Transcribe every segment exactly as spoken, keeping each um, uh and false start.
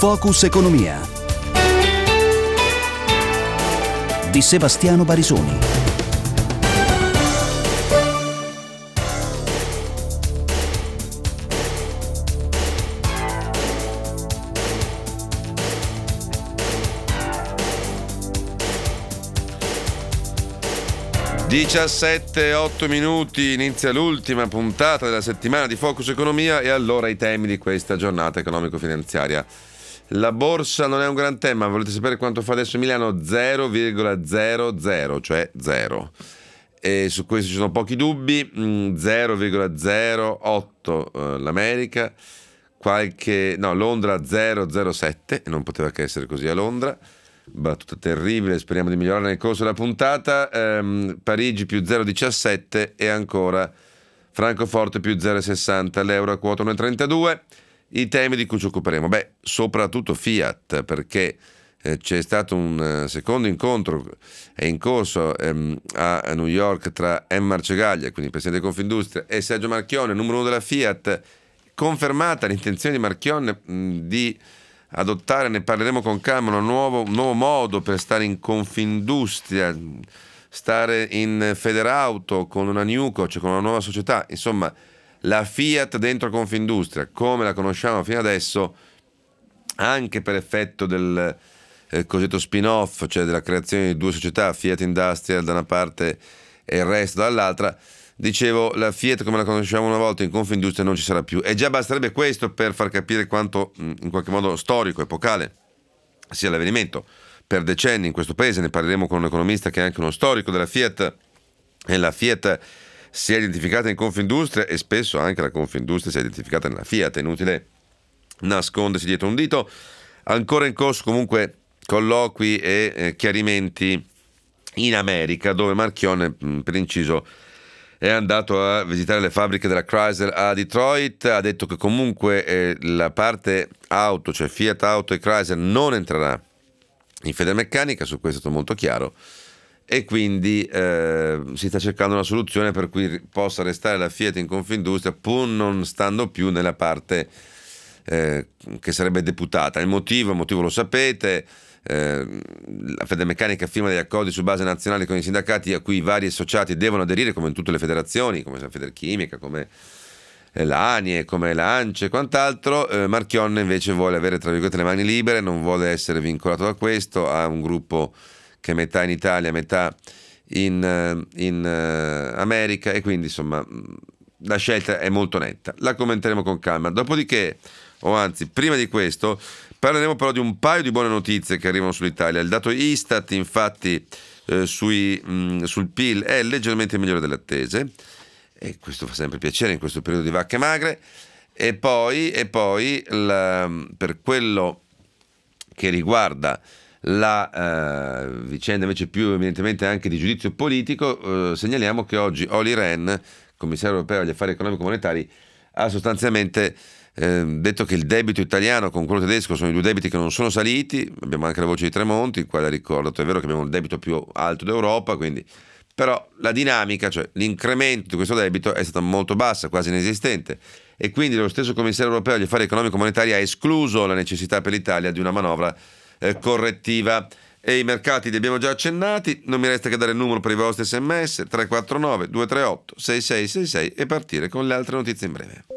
Focus Economia di Sebastiano Barisoni. diciassette e otto minuti, inizia l'ultima puntata della settimana di Focus Economia e allora i temi di questa giornata economico-finanziaria. La borsa non è un gran tema, volete sapere quanto fa adesso Milano? zero virgola zero zero, cioè zero. E su questo ci sono pochi dubbi, zero virgola zero otto eh, l'America, qualche no, Londra zero virgola zero sette, e non poteva che essere così a Londra. Battuta terribile, speriamo di migliorare nel corso della puntata. ehm, Parigi più zero virgola diciassette e ancora Francoforte più zero virgola sessanta, l'euro a quota uno virgola trentadue. I temi di cui ci occuperemo, beh, soprattutto Fiat, perché eh, c'è stato un uh, secondo incontro, è in corso ehm, a New York tra M. Marcegaglia, quindi presidente di Confindustria, e Sergio Marchionne, numero uno della Fiat. Confermata l'intenzione di Marchionne mh, di adottare, ne parleremo con calma, un nuovo, un nuovo modo per stare in Confindustria, stare in Federauto con una Newco, cioè con una nuova società. Insomma, la Fiat dentro Confindustria, come la conosciamo fino adesso, anche per effetto del eh, cosiddetto spin-off, cioè della creazione di due società, Fiat Industrial da una parte e il resto dall'altra. Dicevo, la Fiat come la conosciamo una volta in Confindustria non ci sarà più, e già basterebbe questo per far capire quanto in qualche modo storico, epocale sia l'avvenimento. Per decenni in questo paese, ne parleremo con un economista che è anche uno storico della Fiat, e la Fiat si è identificata in Confindustria e spesso anche la Confindustria si è identificata nella Fiat, è inutile nascondersi dietro un dito. Ancora in corso comunque colloqui e eh, chiarimenti in America, dove Marchionne, per inciso, è andato a visitare le fabbriche della Chrysler a Detroit. Ha detto che comunque eh, la parte auto, cioè Fiat Auto e Chrysler, non entrerà in Federmeccanica, su questo è stato molto chiaro, e quindi eh, si sta cercando una soluzione per cui possa restare la Fiat in Confindustria, pur non stando più nella parte eh, che sarebbe deputata. Il motivo, il motivo lo sapete. Eh, la Federmeccanica firma degli accordi su base nazionale con i sindacati a cui i vari associati devono aderire, come in tutte le federazioni, come la Federchimica, come l'ANIE, come l'ANCE e quant'altro. eh, Marchionne invece vuole avere, tra virgolette, le mani libere, non vuole essere vincolato da questo, ha un gruppo che è metà in Italia, metà in, in uh, America, e quindi insomma la scelta è molto netta. La commenteremo con calma. Dopodiché, o anzi prima di questo, parleremo però di un paio di buone notizie che arrivano sull'Italia. Il dato Istat, infatti, eh, sui, mh, sul P I L è leggermente migliore delle attese, e questo fa sempre piacere in questo periodo di vacche magre. E poi, e poi la, per quello che riguarda la eh, vicenda invece più evidentemente anche di giudizio politico, eh, segnaliamo che oggi Olli Rehn, commissario europeo agli affari economico-monetari, ha sostanzialmente eh, detto che il debito italiano con quello tedesco sono i due debiti che non sono saliti. Abbiamo anche la voce di Tremonti, il quale ha ricordato, è vero che abbiamo il debito più alto d'Europa, quindi, però la dinamica, cioè l'incremento di questo debito, è stata molto bassa, quasi inesistente, e quindi lo stesso commissario europeo agli affari economico-monetari ha escluso la necessità per l'Italia di una manovra eh, correttiva. E i mercati li abbiamo già accennati. Non mi resta che dare il numero per i vostri sms: tre quattro nove due tre otto sei sei sei sei, e partire con le altre notizie in breve.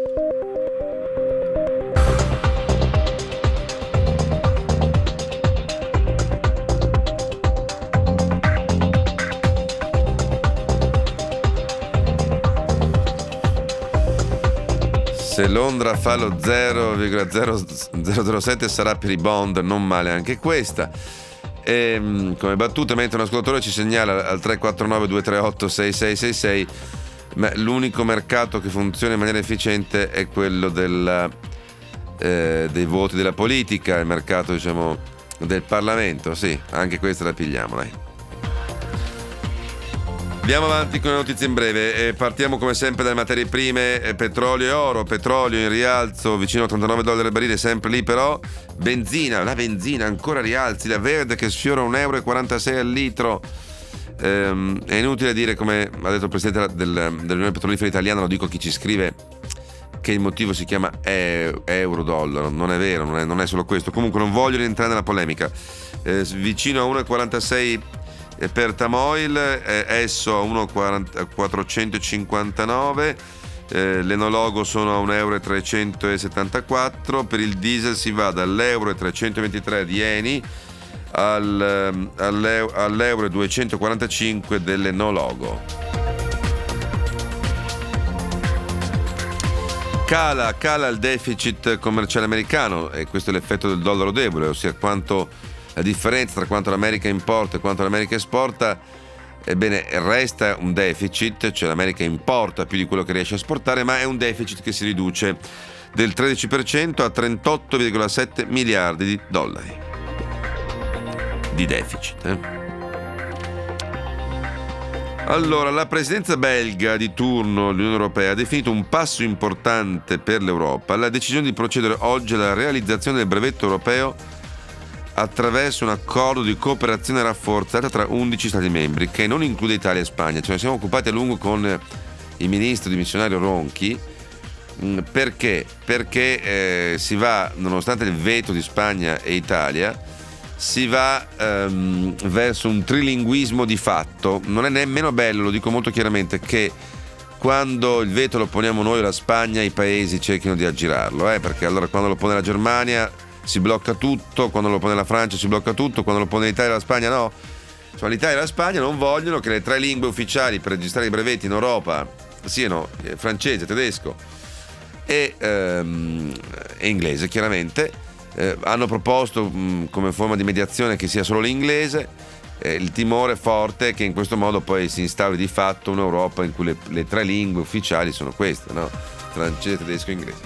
Se Londra fa lo zero virgola zero zero sette sarà per i bond, non male anche questa. E, come battuta, mentre un ascoltatore ci segnala al tre quattro nove due tre otto sei sei sei sei, ma l'unico mercato che funziona in maniera efficiente è quello della, eh, dei voti della politica, il mercato, diciamo, del Parlamento. Sì, anche questa la pigliamo, dai. Andiamo avanti con le notizie in breve. E partiamo come sempre dalle materie prime, eh, petrolio e oro. Petrolio in rialzo vicino a ottantanove dollari al barile, sempre lì però. Benzina, la benzina ancora rialzi, la verde che sfiora un euro e quarantasei al litro. Ehm, è inutile dire, come ha detto il presidente del, dell'Unione Petrolifera Italiana, lo dico a chi ci scrive, che il motivo si chiama euro-dollaro. Non è vero, non è, non è solo questo. Comunque non voglio entrare nella polemica. Eh, vicino a uno virgola quarantasei per Tamoil, eh, Esso a uno virgola quattrocentocinquantanove, eh, l'enologo sono a un euro e trecentosettantaquattro. Per il diesel si va dall'euro e trecentoventitré di Eni al, all'euro, all'euro e duecentoquarantacinque dell'enologo. Cala, cala il deficit commerciale americano, e questo è l'effetto del dollaro debole, ossia quanto la differenza tra quanto l'America importa e quanto l'America esporta. Ebbene, resta un deficit, cioè l'America importa più di quello che riesce a esportare, ma è un deficit che si riduce del tredici per cento a trentotto virgola sette miliardi di dollari di deficit. Eh? Allora, la presidenza belga di turno dell'Unione Europea ha definito un passo importante per l'Europa la decisione di procedere oggi alla realizzazione del brevetto europeo attraverso un accordo di cooperazione rafforzata tra undici Stati membri, che non include Italia e Spagna. Ce ne siamo occupati a lungo con il ministro dimissionario Ronchi. Perché? Perché eh, si va, nonostante il veto di Spagna e Italia, si va ehm, verso un trilinguismo di fatto. Non è nemmeno bello, lo dico molto chiaramente, che quando il veto lo poniamo noi o la Spagna, i paesi cerchino di aggirarlo, eh? Perché allora quando lo pone la Germania si blocca tutto, quando lo pone la Francia si blocca tutto, quando lo pone l'Italia e la Spagna no. Insomma, l'Italia e la Spagna non vogliono che le tre lingue ufficiali per registrare i brevetti in Europa siano francese, tedesco e, ehm, e inglese, chiaramente. Eh, hanno proposto mh, come forma di mediazione che sia solo l'inglese. Eh, il timore forte è che in questo modo poi si instauri di fatto un'Europa in cui le, le tre lingue ufficiali sono queste, no? Francese, tedesco e inglese.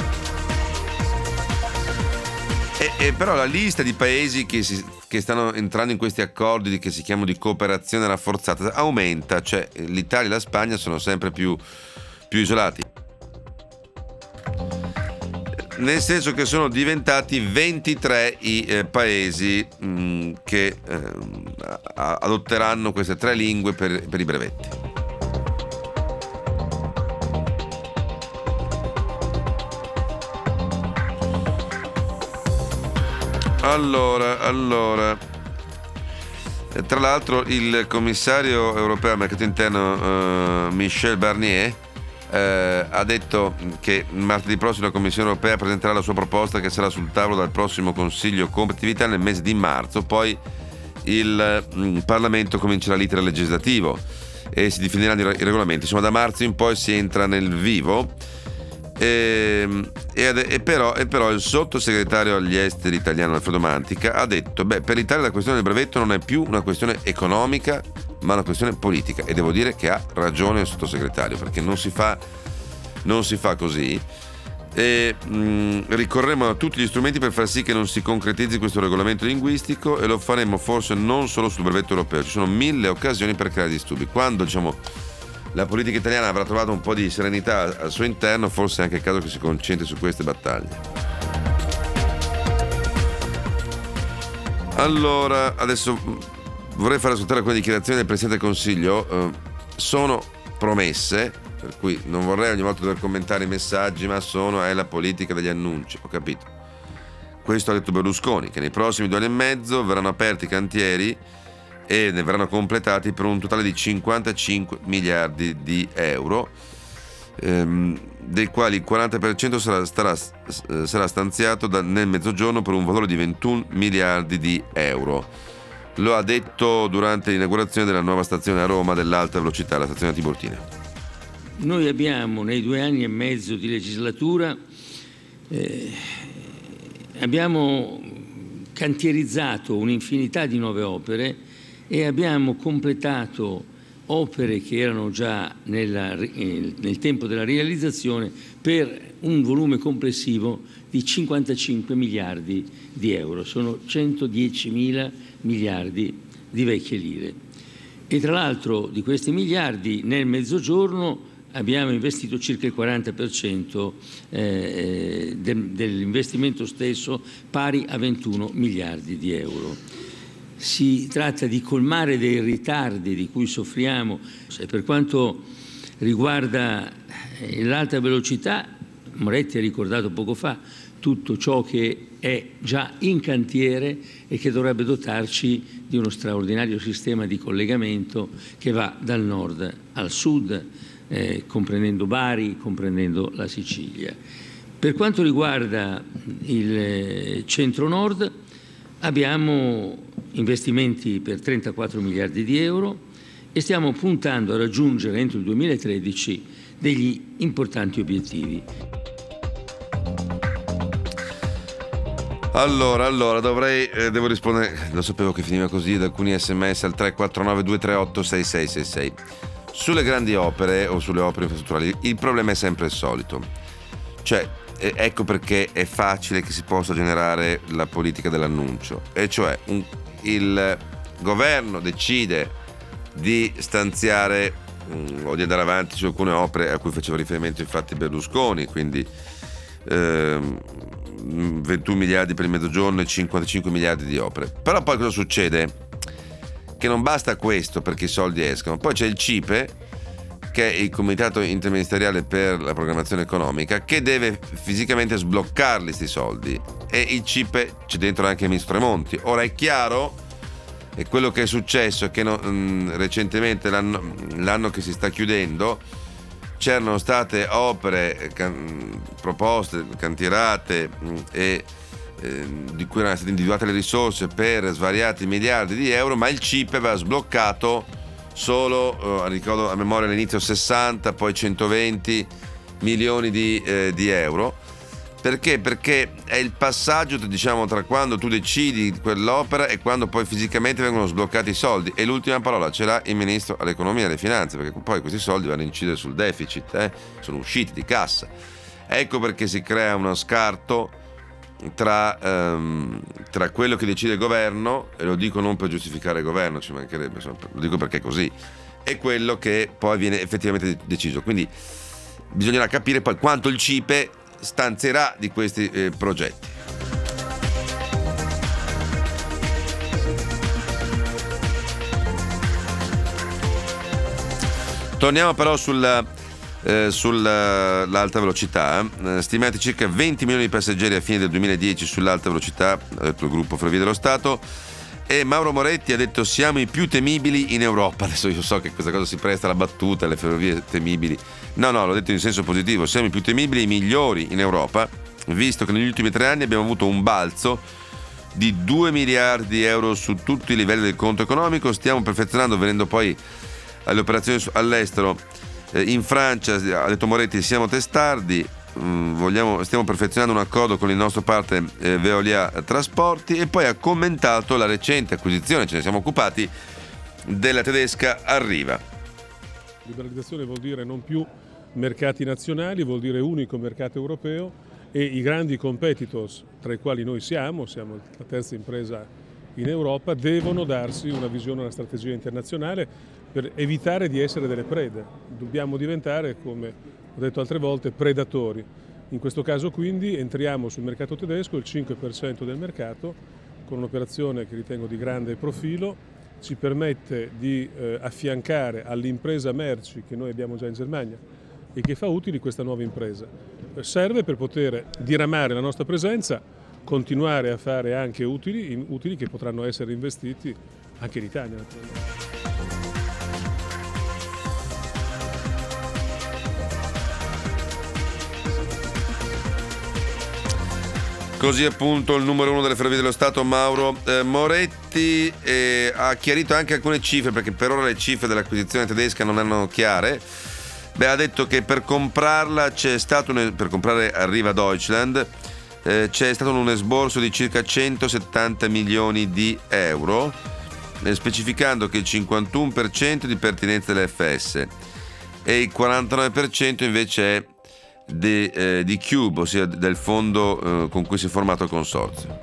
E, e però la lista di paesi che, si, che stanno entrando in questi accordi che si chiamano di cooperazione rafforzata aumenta, cioè l'Italia e la Spagna sono sempre più, più isolati, nel senso che sono diventati ventitré i eh, paesi mh, che eh, adotteranno queste tre lingue per, per i brevetti. Allora, allora, tra l'altro il commissario europeo al mercato interno eh, Michel Barnier Eh, ha detto che martedì prossimo la Commissione europea presenterà la sua proposta, che sarà sul tavolo dal prossimo Consiglio Competitività nel mese di marzo. Poi il mh, Parlamento comincerà l'iter legislativo e si definiranno i regolamenti. Insomma, da marzo in poi si entra nel vivo. E, e, e, però, e però il sottosegretario agli esteri italiano Alfredo Mantica ha detto: beh, per l'Italia la questione del brevetto non è più una questione economica, ma una questione politica. E devo dire che ha ragione il sottosegretario, perché non si fa, non si fa così. E mh, ricorremo a tutti gli strumenti per far sì che non si concretizzi questo regolamento linguistico, e lo faremo forse non solo sul brevetto europeo. Ci sono mille occasioni per creare disturbi. Quando, diciamo, la politica italiana avrà trovato un po' di serenità al suo interno, forse è anche il caso che si concentri su queste battaglie. Allora, adesso vorrei far ascoltare alcune dichiarazioni del Presidente del Consiglio. Eh, sono promesse, per cui non vorrei ogni volta dover commentare i messaggi, ma sono è la politica degli annunci, ho capito. Questo ha detto Berlusconi, che nei prossimi due anni e mezzo verranno aperti cantieri e ne verranno completati per un totale di cinquantacinque miliardi di euro, ehm, dei quali il quaranta per cento sarà, starà, sarà stanziato da, nel Mezzogiorno per un valore di ventuno miliardi di euro. Lo ha detto durante l'inaugurazione della nuova stazione a Roma dell'alta velocità, la stazione Tiburtina. Noi abbiamo nei due anni e mezzo di legislatura eh, abbiamo cantierizzato un'infinità di nuove opere e abbiamo completato opere che erano già nella, nel tempo della realizzazione per un volume complessivo di cinquantacinque miliardi di euro. Sono centodiecimila miliardi di vecchie lire. E tra l'altro di questi miliardi nel Mezzogiorno abbiamo investito circa il quaranta per cento eh, de, dell'investimento stesso, pari a ventuno miliardi di euro. Si tratta di colmare dei ritardi di cui soffriamo. Per quanto riguarda l'alta velocità, Moretti ha ricordato poco fa tutto ciò che è già in cantiere e che dovrebbe dotarci di uno straordinario sistema di collegamento che va dal nord al sud, eh, comprendendo Bari, comprendendo la Sicilia. Per quanto riguarda il centro-nord, abbiamo investimenti per trentaquattro miliardi di euro e stiamo puntando a raggiungere entro il duemilatredici degli importanti obiettivi. Allora, allora dovrei, eh, devo rispondere, lo sapevo che finiva così, ad alcuni sms al tre quattro nove due tre otto sei sei sei sei. Sulle grandi opere o sulle opere infrastrutturali il problema è sempre il solito, cioè eh, ecco perché è facile che si possa generare la politica dell'annuncio, e cioè un, il governo decide di stanziare um, o di andare avanti su alcune opere a cui faceva riferimento infatti Berlusconi, quindi ehm, ventuno miliardi per il mezzogiorno e cinquantacinque miliardi di opere. Però poi cosa succede? Che non basta questo perché i soldi escono, poi c'è il C I P E, che è il Comitato Interministeriale per la Programmazione Economica, che deve fisicamente sbloccarli questi soldi, e il C I P E c'è dentro anche il ministro Tremonti. Ora è chiaro, e quello che è successo è che no, mh, recentemente l'anno, l'anno che si sta chiudendo c'erano state opere can, proposte, cantierate mh, e eh, di cui erano state individuate le risorse per svariati miliardi di euro, ma il C I P E aveva sbloccato solo, eh, ricordo a memoria all'inizio sessanta, poi centoventi milioni di, eh, di euro. Perché? Perché è il passaggio, diciamo, tra quando tu decidi quell'opera e quando poi fisicamente vengono sbloccati i soldi, e l'ultima parola ce l'ha il ministro all'economia e alle finanze, perché poi questi soldi vanno a incidere sul deficit, eh? sono usciti di cassa. Ecco perché si crea uno scarto tra, um, tra quello che decide il governo, e lo dico non per giustificare il governo, ci mancherebbe, insomma, lo dico perché è così, e quello che poi viene effettivamente deciso. Quindi bisognerà capire poi quanto il C I P E stanzierà di questi eh, progetti. Torniamo però sulla, eh, sull'alta velocità. Eh, stimati circa venti milioni di passeggeri a fine del duemiladieci sull'alta velocità, ha detto il gruppo Ferrovie dello Stato, e Mauro Moretti ha detto siamo i più temibili in Europa. Adesso io so che questa cosa si presta alla battuta, alle ferrovie temibili. No, no, l'ho detto in senso positivo, siamo i più temibili e i migliori in Europa, visto che negli ultimi tre anni abbiamo avuto un balzo di due miliardi di euro su tutti i livelli del conto economico. Stiamo perfezionando, venendo poi alle operazioni all'estero. Eh, in Francia, ha detto Moretti, siamo testardi, mh, vogliamo, stiamo perfezionando un accordo con il nostro partner eh, Veolia Trasporti, e poi ha commentato la recente acquisizione, ce ne siamo occupati, della tedesca Arriva. Liberalizzazione vuol dire non più mercati nazionali, vuol dire unico mercato europeo, e i grandi competitors, tra i quali noi siamo, siamo la terza impresa in Europa, devono darsi una visione, una strategia internazionale per evitare di essere delle prede. Dobbiamo diventare, come ho detto altre volte, predatori. In questo caso quindi entriamo sul mercato tedesco, il cinque per cento del mercato, con un'operazione che ritengo di grande profilo, ci permette di eh, affiancare all'impresa merci che noi abbiamo già in Germania e che fa utili questa nuova impresa. Serve per poter diramare la nostra presenza, continuare a fare anche utili, utili che potranno essere investiti anche in Italia, naturalmente. Così appunto il numero uno delle Ferrovie dello Stato, Mauro eh, Moretti, eh, ha chiarito anche alcune cifre, perché per ora le cifre dell'acquisizione tedesca non erano chiare. Beh, ha detto che per comprarla c'è stato un, per comprare Arriva Deutschland eh, c'è stato un esborso di circa centosettanta milioni di euro, eh, specificando che il cinquantuno per cento di pertinenza dell'F S e il quarantanove per cento invece è Di, eh, di Cube, ossia del fondo eh, con cui si è formato il consorzio.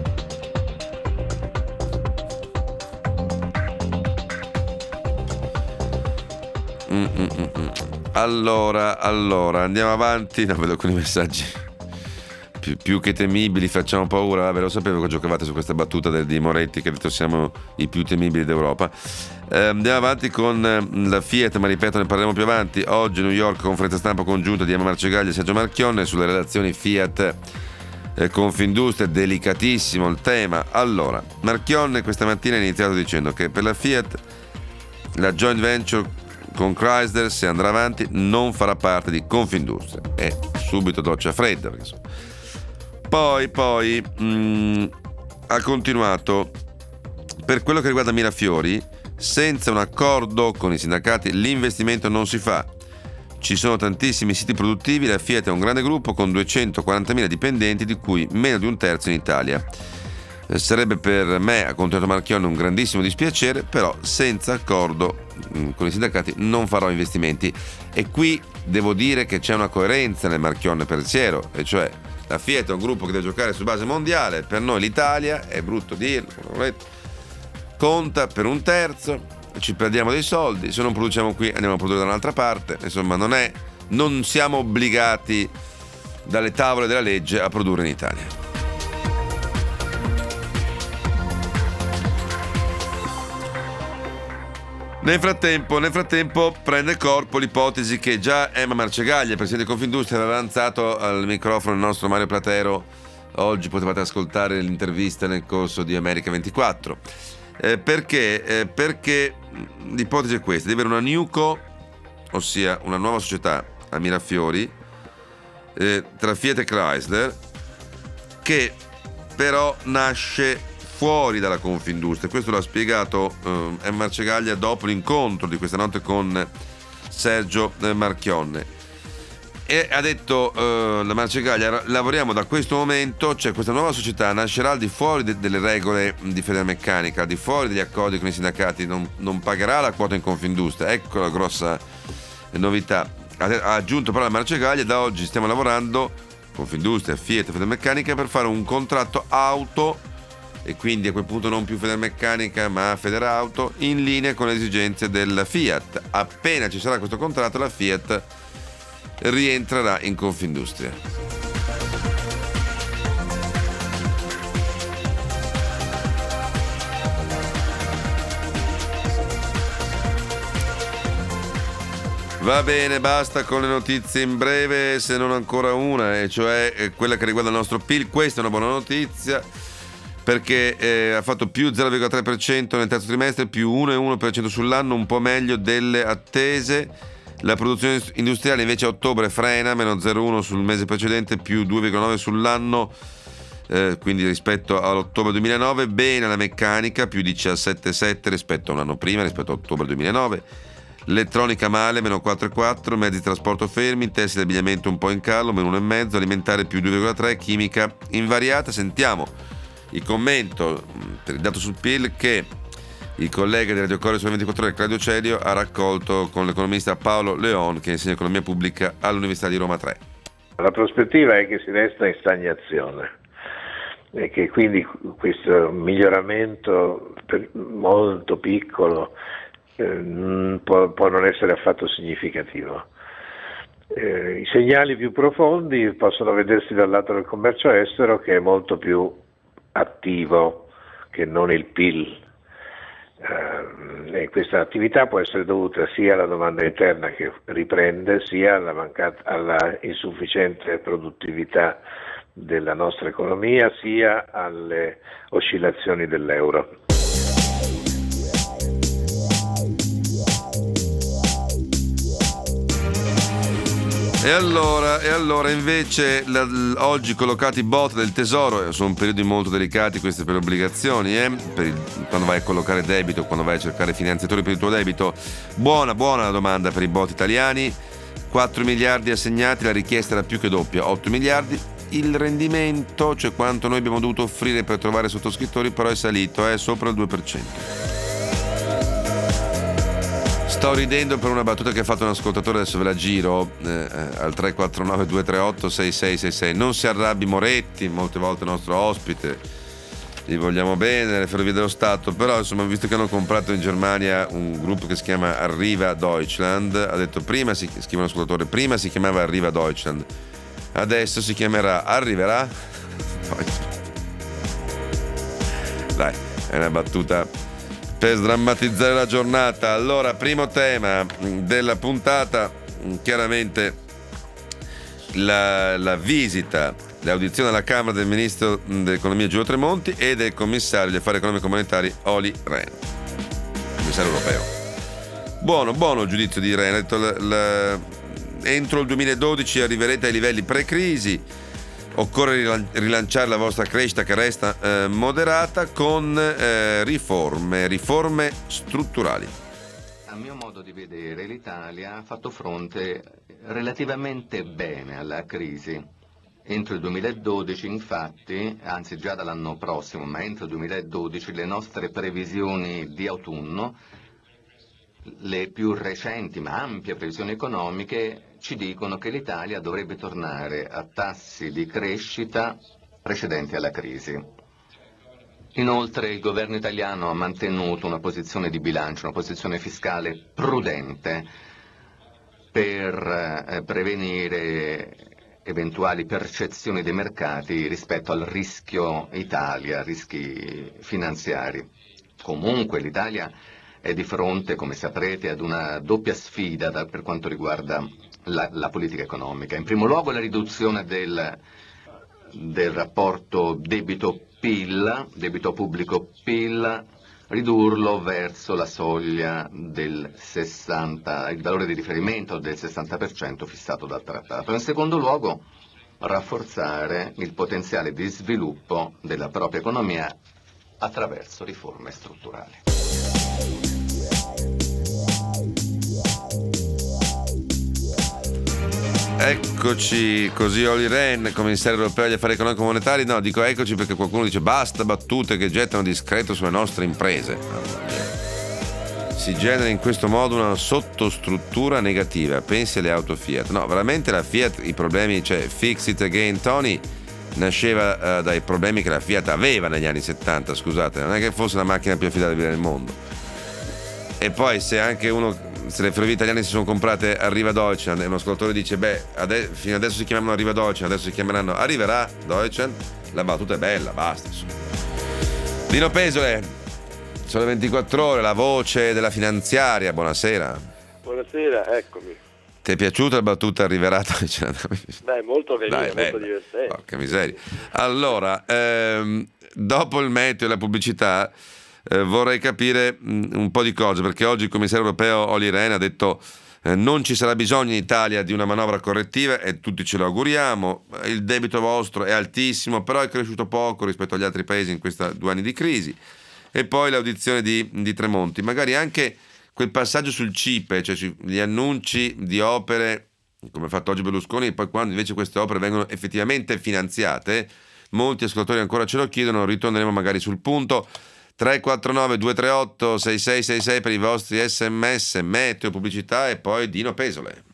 Mm, mm, mm, mm. Allora, allora, andiamo avanti. No, vedo alcuni messaggi più, più che temibili facciamo paura. Vabbè, lo sapevo che giocavate su questa battuta del, di Moretti che ha detto siamo i più temibili d'Europa. Eh, andiamo avanti con eh, la Fiat, ma ripeto ne parleremo più avanti. Oggi a New York conferenza stampa congiunta di Emma Marcegaglia e Sergio Marchionne sulle relazioni Fiat eh, Confindustria. Delicatissimo il tema. Allora, Marchionne questa mattina ha iniziato dicendo che per la Fiat la joint venture con Chrysler, se andrà avanti, non farà parte di Confindustria. E subito doccia fredda. Perché... Poi, poi mh, ha continuato: per quello che riguarda Mirafiori, senza un accordo con i sindacati l'investimento non si fa. Ci sono tantissimi siti produttivi, la Fiat è un grande gruppo con duecentoquarantamila dipendenti, di cui meno di un terzo in Italia. Sarebbe per me, ha continuato Marchionne, un grandissimo dispiacere, però senza accordo con i sindacati non farò investimenti. E qui devo dire che c'è una coerenza nel Marchionne pensiero, e cioè la Fiat è un gruppo che deve giocare su base mondiale. Per noi l'Italia, è brutto dirlo, conta per un terzo, ci perdiamo dei soldi, se non produciamo qui andiamo a produrre da un'altra parte. Insomma, non è, non siamo obbligati dalle tavole della legge a produrre in Italia. Nel frattempo, nel frattempo prende corpo l'ipotesi che già Emma Marcegaglia, presidente di Confindustria, aveva lanciato al microfono il nostro Mario Platero. Oggi potevate ascoltare l'intervista nel corso di America ventiquattro. Eh, perché? Eh, perché l'ipotesi è questa: di avere una NewCo, ossia una nuova società a Mirafiori, eh, tra Fiat e Chrysler, che però nasce fuori dalla Confindustria. Questo l'ha spiegato eh, Marcegaglia dopo l'incontro di questa notte con Sergio eh, Marchionne, e ha detto eh, la Marcegaglia: lavoriamo da questo momento, cioè questa nuova società nascerà al di fuori de- delle regole di Federmeccanica, al di fuori degli accordi con i sindacati, non, non pagherà la quota in Confindustria. Ecco la grossa novità. Ha, ha aggiunto però la Marcegaglia: da oggi stiamo lavorando Confindustria, Fiat, Federmeccanica per fare un contratto auto, e quindi a quel punto non più Federmeccanica ma Federauto, in linea con le esigenze della Fiat. Appena ci sarà questo contratto, la Fiat rientrerà in Confindustria. Va bene, basta con le notizie in breve, se non ancora una, e cioè quella che riguarda il nostro P I L. Questa è una buona notizia, perché eh, ha fatto più zero virgola tre per cento nel terzo trimestre, più uno virgola uno per cento sull'anno, un po' meglio delle attese. La produzione industriale invece a ottobre frena, meno zero virgola uno sul mese precedente, più due virgola nove sull'anno, eh, quindi rispetto all'ottobre duemilanove. Bene la meccanica, più diciassette virgola sette rispetto a un anno prima, rispetto a ottobre duemilanove. Elettronica male, meno quattro virgola quattro, mezzi di trasporto fermi, tessile e abbigliamento un po' in calo, meno uno virgola cinque, alimentare più due virgola tre, chimica invariata. Sentiamo il commento per il dato sul P I L che il collega di Radio Corriere sulle ventiquattro ore, Claudio Celio, ha raccolto con l'economista Paolo Leon, che insegna economia pubblica all'Università di Roma tre. La prospettiva è che si resta in stagnazione e che quindi questo miglioramento molto piccolo eh, può, può non essere affatto significativo. Eh, I segnali più profondi possono vedersi dal lato del commercio estero, che è molto più attivo che non il P I L. Eh, e questa attività può essere dovuta sia alla domanda interna che riprende, sia alla, mancata, alla insufficiente produttività della nostra economia, sia alle oscillazioni dell'euro. E allora, e allora invece la, l, oggi collocati i bot del Tesoro, eh, sono periodi molto delicati questi per le obbligazioni, eh? per il, quando vai a collocare debito, quando vai a cercare finanziatori per il tuo debito. Buona, buona la domanda per i bot italiani, quattro miliardi assegnati, la richiesta era più che doppia, otto miliardi. Il rendimento, cioè quanto noi abbiamo dovuto offrire per trovare sottoscrittori, però è salito, è sopra il due per cento. Sto ridendo per una battuta che ha fatto un ascoltatore, adesso ve la giro, eh, al tre quattro nove due tre otto sei sei sei sei. Non si arrabbi Moretti, molte volte nostro ospite, gli vogliamo bene, le Ferrovie dello Stato, però insomma, visto che hanno comprato in Germania un gruppo che si chiama Arriva Deutschland, ha detto prima, si scrive un ascoltatore, prima si chiamava Arriva Deutschland, adesso si chiamerà Arriverà. Dai, è una battuta per sdrammatizzare la giornata. Allora, primo tema della puntata, chiaramente la, la visita, l'audizione alla Camera del Ministro dell'Economia Giulio Tremonti e del Commissario degli Affari Economici Monetari Olli Rehn, Commissario europeo. Buono, buono il giudizio di Rehn, ha detto la, la, entro il duemiladodici arriverete ai livelli pre-crisi, occorre rilanciare la vostra crescita che resta eh, moderata con eh, riforme, riforme strutturali. A mio modo di vedere l'Italia ha fatto fronte relativamente bene alla crisi. Entro il duemiladodici, infatti, anzi già dall'anno prossimo, ma entro il duemiladodici, le nostre previsioni di autunno, le più recenti ma ampie previsioni economiche, ci dicono che l'Italia dovrebbe tornare a tassi di crescita precedenti alla crisi. Inoltre il governo italiano ha mantenuto una posizione di bilancio, una posizione fiscale prudente per eh, prevenire eventuali percezioni dei mercati rispetto al rischio Italia, rischi finanziari. Comunque l'Italia è di fronte, come saprete, ad una doppia sfida da, per quanto riguarda la, la politica economica. In primo luogo la riduzione del, del rapporto debito-P I L, debito pubblico-P I L, ridurlo verso la soglia del sessanta, il valore di riferimento del sessanta per cento fissato dal trattato. In secondo luogo, rafforzare il potenziale di sviluppo della propria economia attraverso riforme strutturali. Eccoci, così Olli Rehn, commissario europeo agli affari economici monetari. No, dico eccoci perché qualcuno dice basta battute che gettano discreto sulle nostre imprese. Si genera in questo modo una sottostruttura negativa. Pensi alle auto Fiat. No, veramente la Fiat, i problemi, cioè Fix It Again Tony nasceva uh, dai problemi che la Fiat aveva negli anni settanta, scusate, non è che fosse la macchina più affidabile del mondo. E poi se anche uno, se le ferrovie italiane si sono comprate Arriva Deutschland e uno ascoltatore dice beh, ade- fino adesso si chiamavano Arriva Deutschland, adesso si chiameranno Arriverà Deutschland, la battuta è bella, basta. Dino Pesole, Sole ventiquattro Ore, la voce della finanziaria, buonasera. Buonasera, eccomi. Ti è piaciuta la battuta Arriverà Deutschland? Beh, molto carina, Dai, molto bella. divertente. Porca miseria. Allora, ehm, dopo il meteo e la pubblicità, Eh, vorrei capire mh, un po' di cose, perché oggi il commissario europeo Olli Rehn ha detto eh, non ci sarà bisogno in Italia di una manovra correttiva e tutti ce lo auguriamo, il debito vostro è altissimo però è cresciuto poco rispetto agli altri paesi in questi due anni di crisi. E poi l'audizione di, di Tremonti, magari anche quel passaggio sul C I P E, cioè gli annunci di opere come ha fatto oggi Berlusconi, e poi quando invece queste opere vengono effettivamente finanziate, molti ascoltatori ancora ce lo chiedono, ritorneremo magari sul punto. Tre quattro nove due tre otto sei sei sei sei per i vostri sms, meteo, pubblicità e poi Dino Pesole.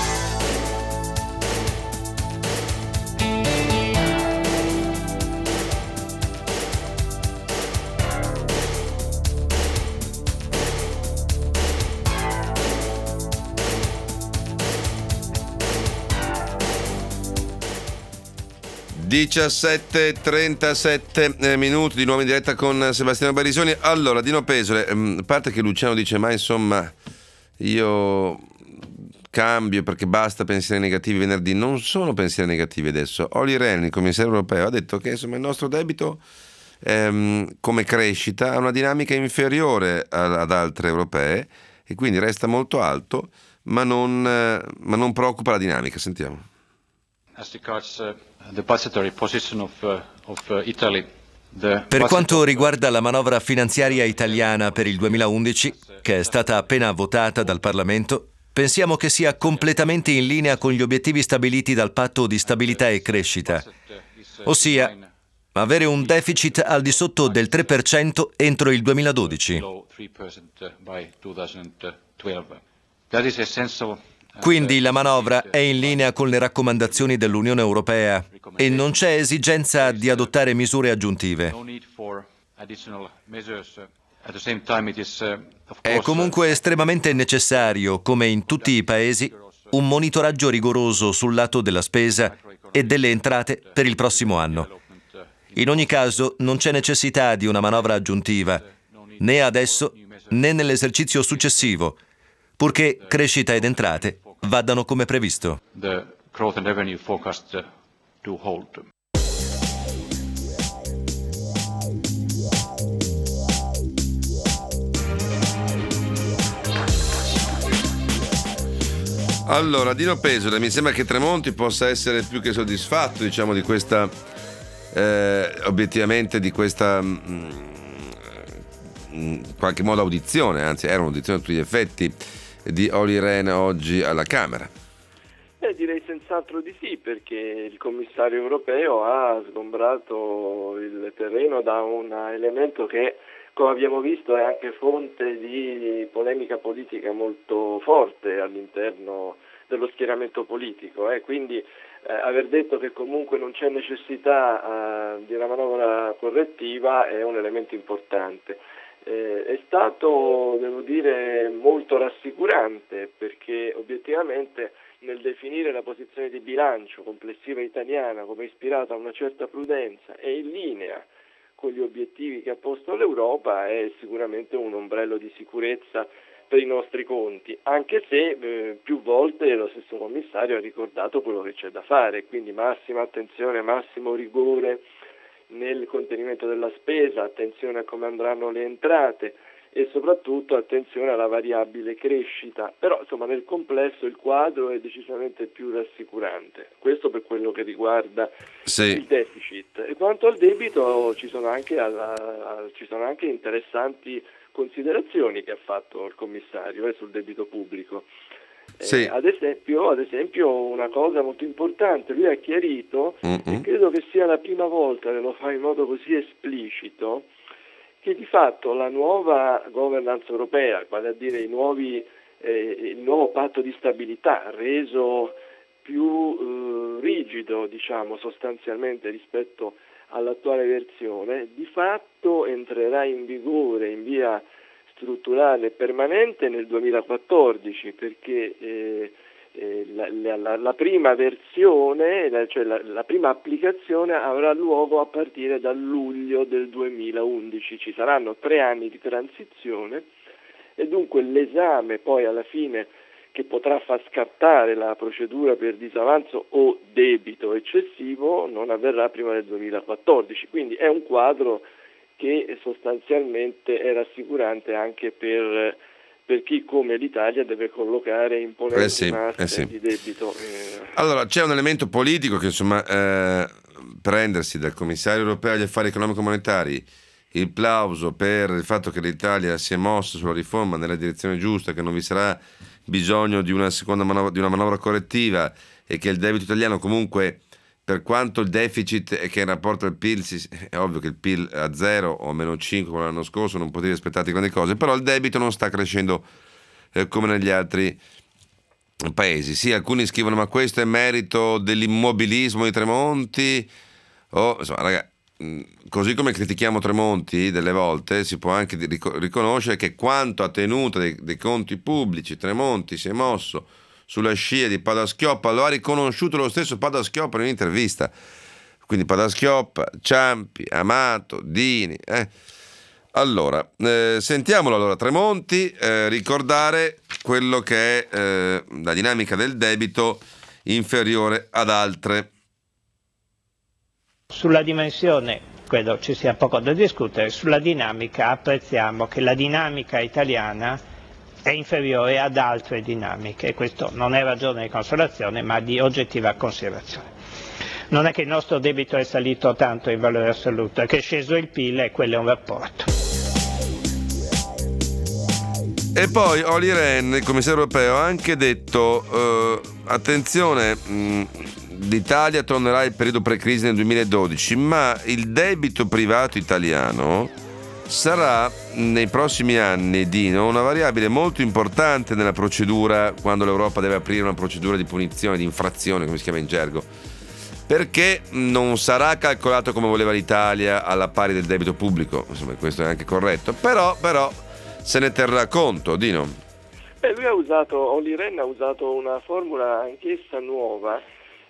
diciassette e trentasette minuti di nuovo in diretta con Sebastiano Barisoni. Allora, Dino Pesole, a parte che Luciano dice ma insomma io cambio perché basta pensieri negativi venerdì, non sono pensieri negativi adesso. Olli Rehn, il commissario europeo, ha detto che insomma il nostro debito ehm, come crescita ha una dinamica inferiore a, ad altre europee e quindi resta molto alto, ma non, eh, ma non preoccupa la dinamica. Sentiamo. As regards uh, the budgetary position of, uh, of uh, Italy, the per quanto riguarda la manovra finanziaria italiana per il duemilaundici, che è stata appena votata dal Parlamento, pensiamo che sia completamente in linea con gli obiettivi stabiliti dal Patto di stabilità e crescita, ossia avere un deficit al di sotto del tre per cento entro il duemiladodici. Quindi la manovra è in linea con le raccomandazioni dell'Unione Europea e non c'è esigenza di adottare misure aggiuntive. È comunque estremamente necessario, come in tutti i paesi, un monitoraggio rigoroso sul lato della spesa e delle entrate per il prossimo anno. In ogni caso non c'è necessità di una manovra aggiuntiva, né adesso né nell'esercizio successivo, purché crescita ed entrate vadano come previsto. The growth and revenue forecast uh, to hold. Allora, Dino Pesole, mi sembra che Tremonti possa essere più che soddisfatto, diciamo, di questa eh, obiettivamente di questa mh, in qualche modo audizione, anzi era un'audizione a tutti gli effetti di Olli Rehn oggi alla Camera. Eh, direi senz'altro di sì, perché il commissario europeo ha sgombrato il terreno da un elemento che, come abbiamo visto, è anche fonte di polemica politica molto forte all'interno dello schieramento politico. Eh. Quindi eh, aver detto che comunque non c'è necessità eh, di una manovra correttiva è un elemento importante. Eh, è stato, devo dire, molto rassicurante, perché obiettivamente nel definire la posizione di bilancio complessiva italiana come ispirata a una certa prudenza e in linea con gli obiettivi che ha posto l'Europa è sicuramente un ombrello di sicurezza per i nostri conti, anche se eh, più volte lo stesso commissario ha ricordato quello che c'è da fare, quindi massima attenzione, massimo rigore nel contenimento della spesa, attenzione a come andranno le entrate e soprattutto attenzione alla variabile crescita, però insomma nel complesso il quadro è decisamente più rassicurante, questo per quello che riguarda sì. il deficit. E quanto al debito ci sono anche, alla, ci sono anche interessanti considerazioni che ha fatto il commissario eh, sul debito pubblico. Sì. Eh, ad esempio, ad esempio una cosa molto importante, lui ha chiarito, mm-hmm. e credo che sia la prima volta che lo fa in modo così esplicito, che di fatto la nuova governance europea, vale a dire i nuovi, eh, il nuovo patto di stabilità reso più eh, rigido, diciamo sostanzialmente rispetto all'attuale versione, di fatto entrerà in vigore in via strutturale e permanente nel duemilaquattordici, perché eh, eh, la, la, la prima versione, la, cioè la, la prima applicazione avrà luogo a partire dal luglio del duemilaundici. Ci saranno tre anni di transizione e dunque l'esame poi alla fine che potrà far scattare la procedura per disavanzo o debito eccessivo non avverrà prima del duemilaquattordici, quindi è un quadro che sostanzialmente è rassicurante anche per, per chi come l'Italia deve collocare imponenti eh sì, masse eh sì. di debito. Allora c'è un elemento politico che insomma eh, prendersi dal commissario europeo agli affari economico-monetari il plauso per il fatto che l'Italia si è mossa sulla riforma nella direzione giusta, che non vi sarà bisogno di una seconda manovra, di una manovra correttiva e che il debito italiano comunque, per quanto il deficit è che in rapporto al P I L, è ovvio che il P I L a zero o a meno cinque come l'anno scorso non potevi aspettarti grandi cose, però il debito non sta crescendo eh, come negli altri paesi. Sì, alcuni scrivono ma questo è merito dell'immobilismo di Tremonti o insomma raga, così come critichiamo Tremonti delle volte si può anche riconoscere che quanto a tenuta dei, dei conti pubblici Tremonti si è mosso sulla scia di Padoa-Schioppa, lo ha riconosciuto lo stesso Padoa-Schioppa in un'intervista, quindi Padoa-Schioppa, Ciampi, Amato, Dini eh. allora eh, sentiamolo allora Tremonti eh, ricordare quello che è eh, la dinamica del debito inferiore ad altre. Sulla dimensione credo ci sia poco da discutere, sulla dinamica apprezziamo che la dinamica italiana è inferiore ad altre dinamiche e questo non è ragione di consolazione ma di oggettiva considerazione. Non è che il nostro debito è salito tanto in valore assoluto, è che è sceso il P I L e quello è un rapporto. E poi Olli Rehn, il commissario europeo, ha anche detto eh, attenzione, mh, l'Italia tornerà al periodo pre-crisi nel duemiladodici, ma il debito privato italiano sarà nei prossimi anni, Dino, una variabile molto importante nella procedura quando l'Europa deve aprire una procedura di punizione, di infrazione, come si chiama in gergo, perché non sarà calcolato come voleva l'Italia alla pari del debito pubblico, insomma questo è anche corretto, però, però se ne terrà conto, Dino. Beh, lui ha usato, Olli Rehn ha usato una formula anch'essa nuova,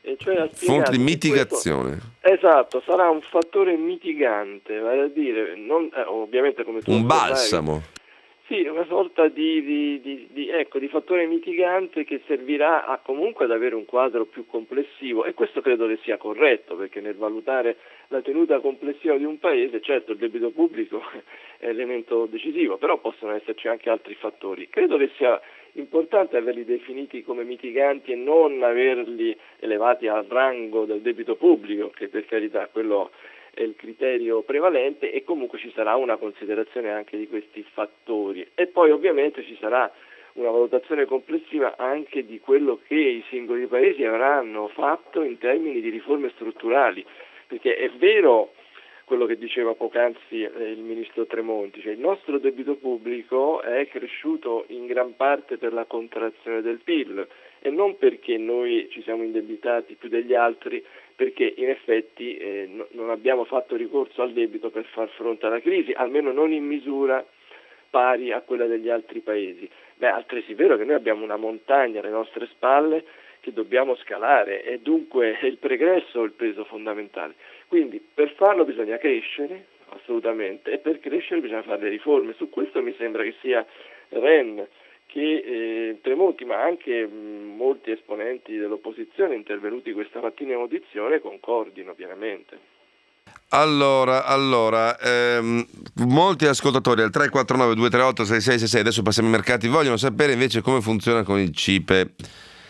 E cioè ha spiegato fonte di che mitigazione. Questo, esatto, sarà un fattore mitigante, vale a dire, non, eh, ovviamente come tu un osservavi, balsamo. Sì, una sorta di, di, di, di, ecco, di fattore mitigante che servirà a comunque ad avere un quadro più complessivo, e questo credo che sia corretto, perché nel valutare la tenuta complessiva di un paese, certo il debito pubblico è elemento decisivo, però possono esserci anche altri fattori. Credo che sia importante averli definiti come mitiganti e non averli elevati al rango del debito pubblico, che per carità quello è il criterio prevalente, e comunque ci sarà una considerazione anche di questi fattori. E poi ovviamente ci sarà una valutazione complessiva anche di quello che i singoli paesi avranno fatto in termini di riforme strutturali, perché è vero quello che diceva poc'anzi eh, il ministro Tremonti, cioè il nostro debito pubblico è cresciuto in gran parte per la contrazione del P I L e non perché noi ci siamo indebitati più degli altri, perché in effetti eh, no, non abbiamo fatto ricorso al debito per far fronte alla crisi, almeno non in misura pari a quella degli altri paesi. Beh, altresì è vero che noi abbiamo una montagna alle nostre spalle che dobbiamo scalare, e dunque il pregresso è il peso fondamentale. Quindi per farlo bisogna crescere, assolutamente, e per crescere bisogna fare le riforme. Su questo mi sembra che sia Rehn, che eh, Tremonti, ma anche mh, molti esponenti dell'opposizione intervenuti questa mattina in audizione concordino pienamente. Allora, allora ehm, molti ascoltatori al tre quattro nove due tre otto sei sei sei sei, adesso passiamo ai mercati, vogliono sapere invece come funziona con il C I P E.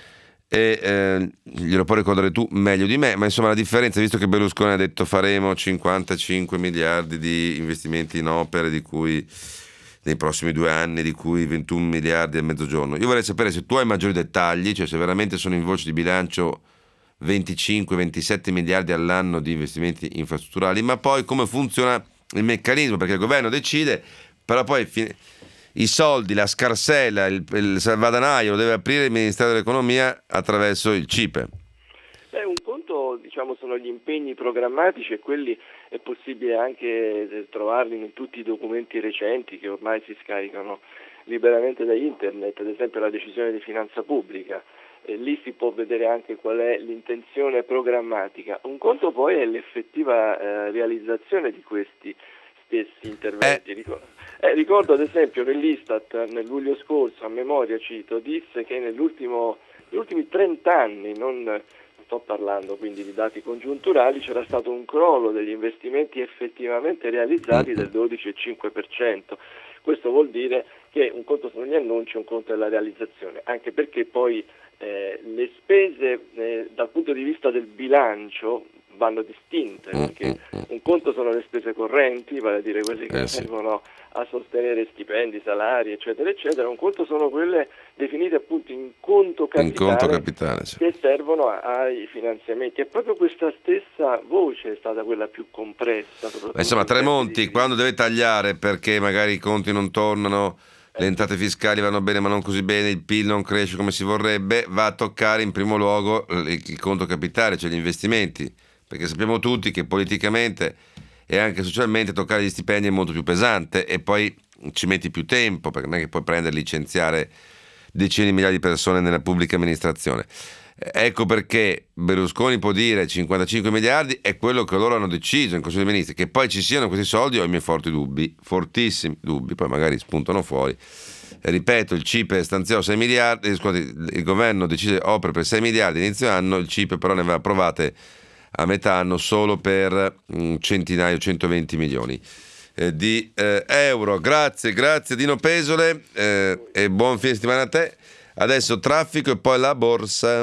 E eh, glielo puoi ricordare tu meglio di me, ma insomma la differenza, visto che Berlusconi ha detto faremo cinquantacinque miliardi di investimenti in opere, di cui nei prossimi due anni, di cui ventuno miliardi al mezzogiorno, io vorrei sapere se tu hai maggiori dettagli, cioè se veramente sono in voce di bilancio venticinque ventisette miliardi all'anno di investimenti infrastrutturali, ma poi come funziona il meccanismo, perché il governo decide, però poi fin- i soldi, la scarsella, il, il salvadanaio lo deve aprire il Ministero dell'Economia attraverso il C I P E. Beh, un conto, diciamo, sono gli impegni programmatici, e quelli è possibile anche trovarli in tutti i documenti recenti che ormai si scaricano liberamente da internet, ad esempio la decisione di finanza pubblica. E lì si può vedere anche qual è l'intenzione programmatica. Un conto poi è l'effettiva eh, realizzazione di questi stessi interventi. Eh. Eh, ricordo ad esempio che l'Istat nel luglio scorso, a memoria cito, disse che nell'ultimo, negli ultimi trenta anni, non sto parlando quindi di dati congiunturali, c'era stato un crollo degli investimenti effettivamente realizzati del dodici virgola cinque per cento. Questo vuol dire che un conto sono gli annunci, un conto è la realizzazione, anche perché poi eh, le spese eh, dal punto di vista del bilancio vanno distinte, perché un conto sono le spese correnti, vale a dire quelle che eh sì. servono a sostenere stipendi, salari, eccetera, eccetera. Un conto sono quelle definite appunto in conto capitale, in conto capitale sì. che servono ai finanziamenti. E proprio questa stessa voce è stata quella più compressa. Insomma, Tremonti, di... quando deve tagliare perché magari i conti non tornano, le entrate fiscali vanno bene ma non così bene, il P I L non cresce come si vorrebbe, va a toccare in primo luogo il, il conto capitale, cioè gli investimenti. Perché sappiamo tutti che politicamente e anche socialmente toccare gli stipendi è molto più pesante, e poi ci metti più tempo, perché non è che puoi prendere e licenziare decine di migliaia di persone nella pubblica amministrazione. Ecco perché Berlusconi può dire cinquantacinque miliardi è quello che loro hanno deciso in Consiglio dei Ministri. Che poi ci siano questi soldi ho i miei forti dubbi, fortissimi dubbi, poi magari spuntano fuori. Ripeto, il C I P E stanziò sei miliardi, scusate, il governo decise opere per sei miliardi inizio anno, il C I P E però ne aveva approvate a metà anno solo per un centinaio, centoventi milioni eh, di eh, euro. Grazie, grazie Dino Pesole eh, e buon fine settimana a te. Adesso traffico e poi la borsa.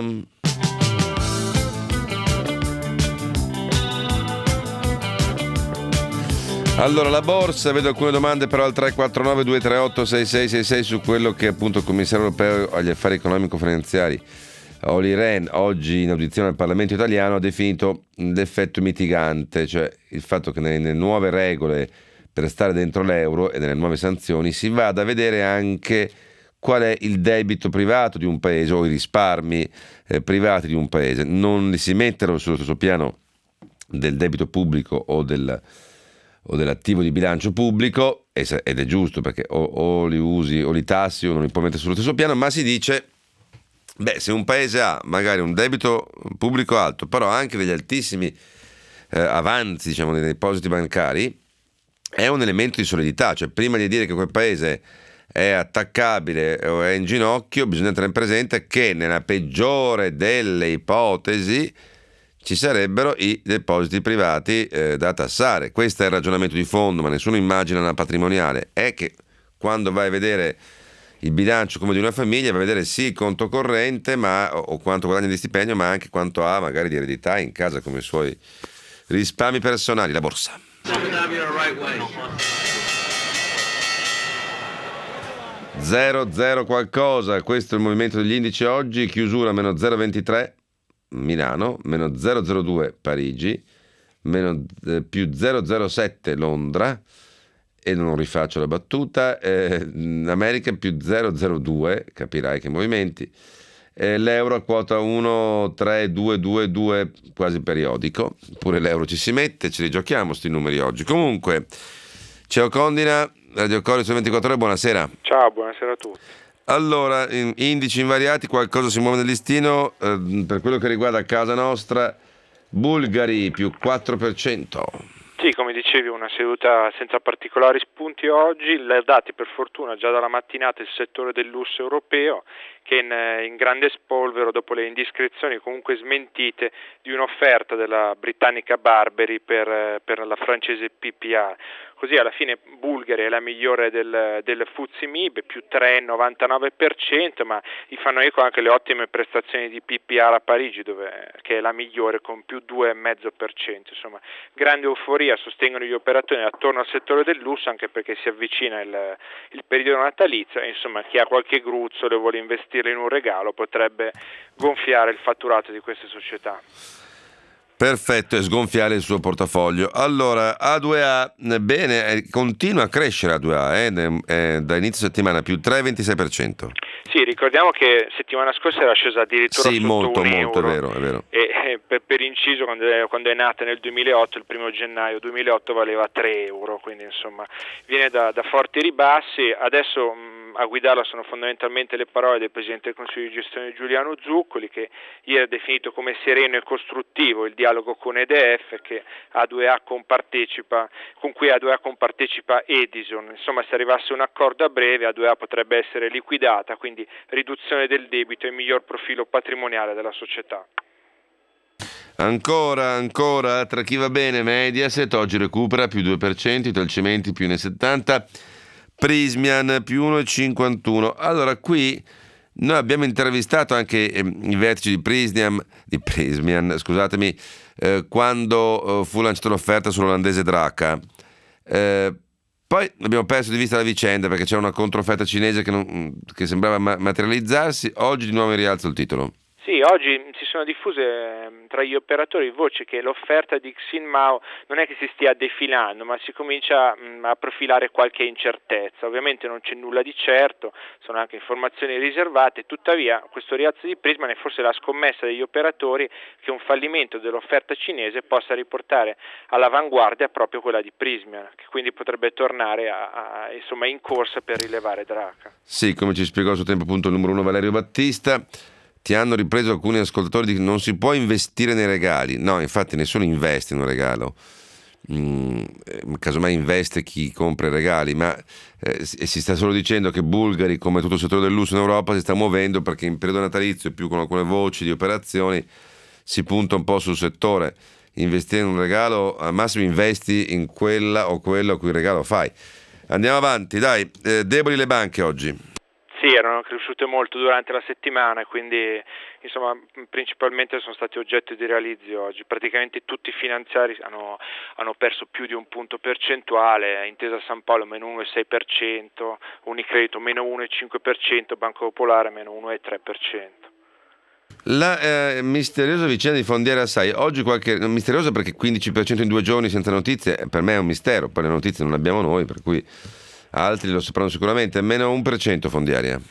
Allora, la borsa, vedo alcune domande però al tre quattro nove due tre otto sei sei sei sei su quello che appunto il commissario europeo agli affari economico-finanziari Olli Rehn oggi in audizione al Parlamento italiano ha definito l'effetto mitigante, cioè il fatto che nelle nuove regole per stare dentro l'euro e nelle nuove sanzioni si vada a vedere anche qual è il debito privato di un paese o i risparmi eh, privati di un paese. Non li si mettono sullo stesso piano del debito pubblico o, del, o dell'attivo di bilancio pubblico, ed è giusto perché o, o li usi o li tassi o non li puoi mettere sullo stesso piano, ma si dice Beh, se un paese ha magari un debito pubblico alto, però anche degli altissimi eh, avanzi, diciamo, dei depositi bancari, è un elemento di solidità. Cioè, prima di dire che quel paese è attaccabile o è in ginocchio, bisogna tenere presente che nella peggiore delle ipotesi ci sarebbero i depositi privati eh, da tassare. Questo è il ragionamento di fondo, ma nessuno immagina una patrimoniale. È che quando vai a vedere il bilancio come di una famiglia, vai a vedere sì il conto corrente ma, o quanto guadagna di stipendio, ma anche quanto ha magari di eredità in casa come i suoi risparmi personali, la borsa. zero zero qualcosa, questo è il movimento degli indici oggi, chiusura meno zero virgola ventitré Milano, meno zero virgola zero due Parigi, meno, eh, più zero virgola zero sette Londra, e non rifaccio la battuta, eh, America più zero virgola zero due, capirai che movimenti, eh, l'euro a quota uno virgola tre due due due quasi periodico, pure l'euro ci si mette, ce li giochiamo sti numeri oggi. Comunque, ciao Condina, Radio Cori su ventiquattro ore, buonasera. Ciao, buonasera a tutti. Allora, indici invariati, qualcosa si muove nel listino, eh, per quello che riguarda casa nostra, Bulgari più quattro per cento. Sì, come dicevi, una seduta senza particolari spunti oggi, le dati per fortuna già dalla mattinata il settore del lusso europeo che in, in grande spolvero dopo le indiscrezioni comunque smentite di un'offerta della britannica Burberry per, per la francese P P A. Così alla fine Bulgari è la migliore del, del F T S E M I B, più tre virgola novantanove per cento, ma gli fanno eco anche le ottime prestazioni di P P R a Parigi, dove, che è la migliore con più due virgola cinque per cento. Insomma, grande euforia sostengono gli operatori attorno al settore del lusso, anche perché si avvicina il, il periodo natalizio e insomma chi ha qualche gruzzolo e vuole investire in un regalo potrebbe gonfiare il fatturato di queste società. Perfetto, e sgonfiare il suo portafoglio. Allora, A due A, bene, eh, continua a crescere A due A, eh, eh, da inizio settimana, più tre virgola ventisei per cento. Sì, ricordiamo che settimana scorsa era scesa addirittura sì, sotto molto, un molto, euro. È vero, è vero. E eh, per, per inciso, quando è, quando è nata nel duemilaotto, il primo gennaio duemilaotto valeva tre euro, quindi insomma viene da, da forti ribassi. Adesso mh, a guidarla sono fondamentalmente le parole del Presidente del Consiglio di Gestione Giuliano Zuccoli, che ieri ha definito come sereno e costruttivo il dialogo con E D F che A due A compartecipa, con cui A due A compartecipa Edison. Insomma, se arrivasse un accordo a breve, A due A potrebbe essere liquidata, quindi riduzione del debito e miglior profilo patrimoniale della società. Ancora, ancora, tra chi va bene, Mediaset oggi recupera più due per cento, Italcementi più uno virgola settanta, Prysmian più uno virgola cinquantuno. Allora, qui noi abbiamo intervistato anche eh, i vertici di Prysmian, di Prysmian, scusatemi, eh, quando eh, fu lanciata l'offerta sull'olandese Draca. Eh, poi abbiamo perso di vista la vicenda perché c'era una controfferta cinese che, non, che sembrava ma- materializzarsi. Oggi di nuovo in rialzo il titolo. Sì, oggi si sono diffuse tra gli operatori voci che l'offerta di Xinmao non è che si stia defilando, ma si comincia mh, a profilare qualche incertezza. Ovviamente non c'è nulla di certo, sono anche informazioni riservate, tuttavia questo rialzo di Prysmian è forse la scommessa degli operatori che un fallimento dell'offerta cinese possa riportare all'avanguardia proprio quella di Prysmian, che quindi potrebbe tornare a, a, insomma, in corsa per rilevare Draca. Sì, come ci spiegò a suo tempo appunto il numero uno Valerio Battista. Ti hanno ripreso alcuni ascoltatori di che non si può investire nei regali. No, infatti nessuno investe in un regalo. Mm, casomai investe chi compra i regali, ma eh, si sta solo dicendo che Bulgari, come tutto il settore del lusso in Europa, si sta muovendo perché in periodo natalizio, più con alcune voci di operazioni, si punta un po' sul settore. Investire in un regalo, al massimo investi in quella o quello a cui il regalo fai. Andiamo avanti, dai. Eh, deboli le banche oggi. Sì, erano cresciute molto durante la settimana e quindi insomma principalmente sono stati oggetto di realizzi oggi. Praticamente tutti i finanziari hanno, hanno perso più di un punto percentuale, Intesa San Paolo meno uno virgola sei per cento, Unicredito meno uno virgola cinque per cento, Banco Popolare meno uno virgola tre per cento. La eh, misteriosa vicenda di Fondiera Assai, oggi qualche misteriosa perché quindici per cento in due giorni senza notizie, per me è un mistero, poi le notizie non le abbiamo noi, per cui altri lo sapranno sicuramente, meno uno per cento Fondiaria.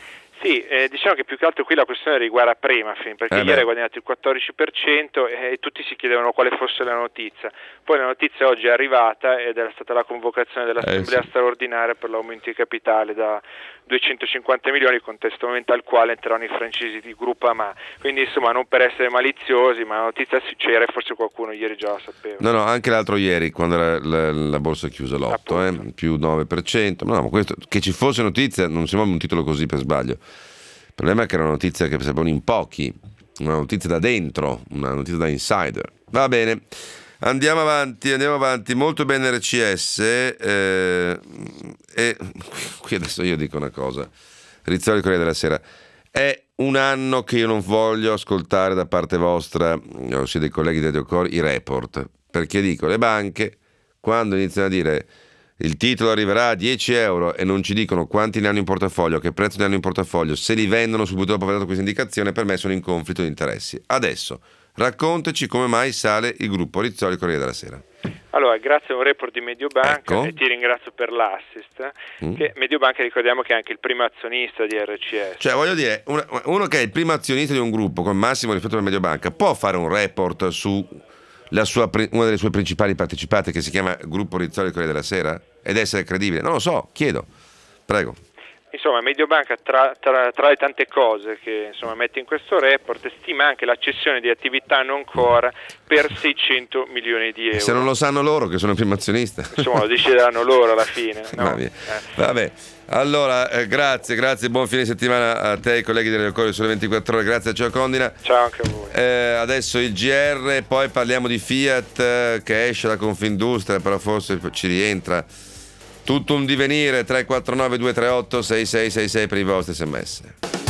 Sì, eh, diciamo che più che altro qui la questione riguarda Primafin, perché eh ieri ha guadagnato il quattordici per cento e, e tutti si chiedevano quale fosse la notizia. Poi la notizia oggi è arrivata ed è stata la convocazione dell'assemblea eh sì. straordinaria per l'aumento di capitale da duecentocinquanta milioni, contestualmente al quale entreranno i francesi di Gruppo Ama. Quindi insomma, non per essere maliziosi, ma la notizia c'era e forse qualcuno ieri già la sapeva. No, no, anche l'altro ieri, quando la, la, la borsa è chiusa l'otto, eh, più nove per cento. No, ma questo, che ci fosse notizia non sembra un titolo così per sbaglio. Il problema è che era una notizia che sapevano in pochi, una notizia da dentro, una notizia da insider. Va bene, andiamo avanti, andiamo avanti. Molto bene R C S. Eh, e qui adesso io dico una cosa. Rizzoli, Corriere della Sera. È un anno che io non voglio ascoltare da parte vostra, ossia dei colleghi di Radio Core, i report. Perché dico, le banche, quando iniziano a dire il titolo arriverà a dieci euro e non ci dicono quanti ne hanno in portafoglio, che prezzo ne hanno in portafoglio, se li vendono subito dopo aver dato questa indicazione, per me sono in conflitto di interessi. Adesso raccontaci come mai sale il gruppo Rizzoli, Corriere della Sera. Allora, grazie a un report di Mediobanca, ecco. e ti ringrazio per l'assist, mm. che Mediobanca ricordiamo che è anche il primo azionista di R C S. Cioè, voglio dire, una, uno che è il primo azionista di un gruppo con massimo rispetto alla Mediobanca può fare un report su la sua, una delle sue principali partecipate, che si chiama Gruppo Rizzoli, Corriere della Sera, ed essere credibile? Non lo so, chiedo. Prego. Insomma, Mediobanca tra, tra, tra le tante cose che insomma, mette in questo report stima anche la cessione di attività non core per seicento milioni di euro. Se non lo sanno loro che sono il primo azionista. Insomma, lo decideranno loro alla fine. No? Vabbè. Vabbè. Allora, eh, grazie, grazie, buon fine settimana a te, ai colleghi delle Corriere sulle ventiquattro ore, grazie a Ciao Condina. Ciao anche a voi. Eh, adesso il G R, poi parliamo di Fiat eh, che esce da Confindustria, però forse ci rientra. Tutto un divenire. Tre quattro nove due tre otto sei sei sei sei per i vostri sms.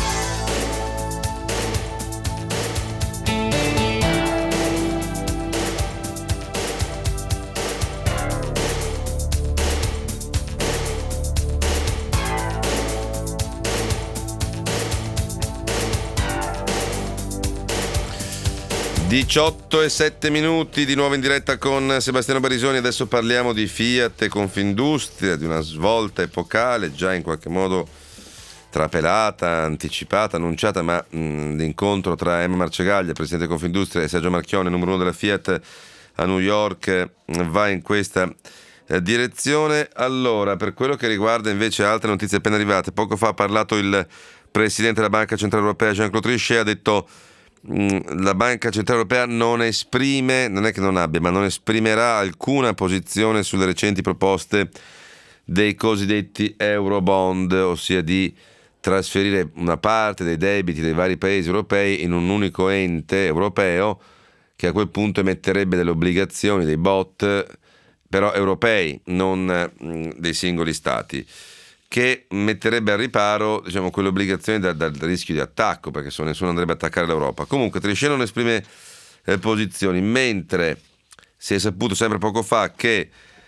diciotto e sette minuti di nuovo in diretta con Sebastiano Barisoni. Adesso parliamo di Fiat e Confindustria, di una svolta epocale già in qualche modo trapelata, anticipata, annunciata, ma mh, l'incontro tra Emma Marcegaglia, presidente di Confindustria, e Sergio Marchionne, numero uno della Fiat a New York, va in questa eh, direzione. Allora, per quello che riguarda invece altre notizie appena arrivate, poco fa ha parlato il presidente della Banca Centrale Europea Jean-Claude Trichet, ha detto la Banca Centrale Europea non esprime, non è che non abbia, ma non esprimerà alcuna posizione sulle recenti proposte dei cosiddetti Eurobond, ossia di trasferire una parte dei debiti dei vari paesi europei in un unico ente europeo che a quel punto emetterebbe delle obbligazioni, dei B O T, però europei, non mh, dei singoli stati, che metterebbe al riparo, diciamo, quelle obbligazioni dal, dal rischio di attacco, perché se nessuno andrebbe a attaccare l'Europa. Comunque Trichet non esprime eh, posizioni, mentre si è saputo sempre poco fa che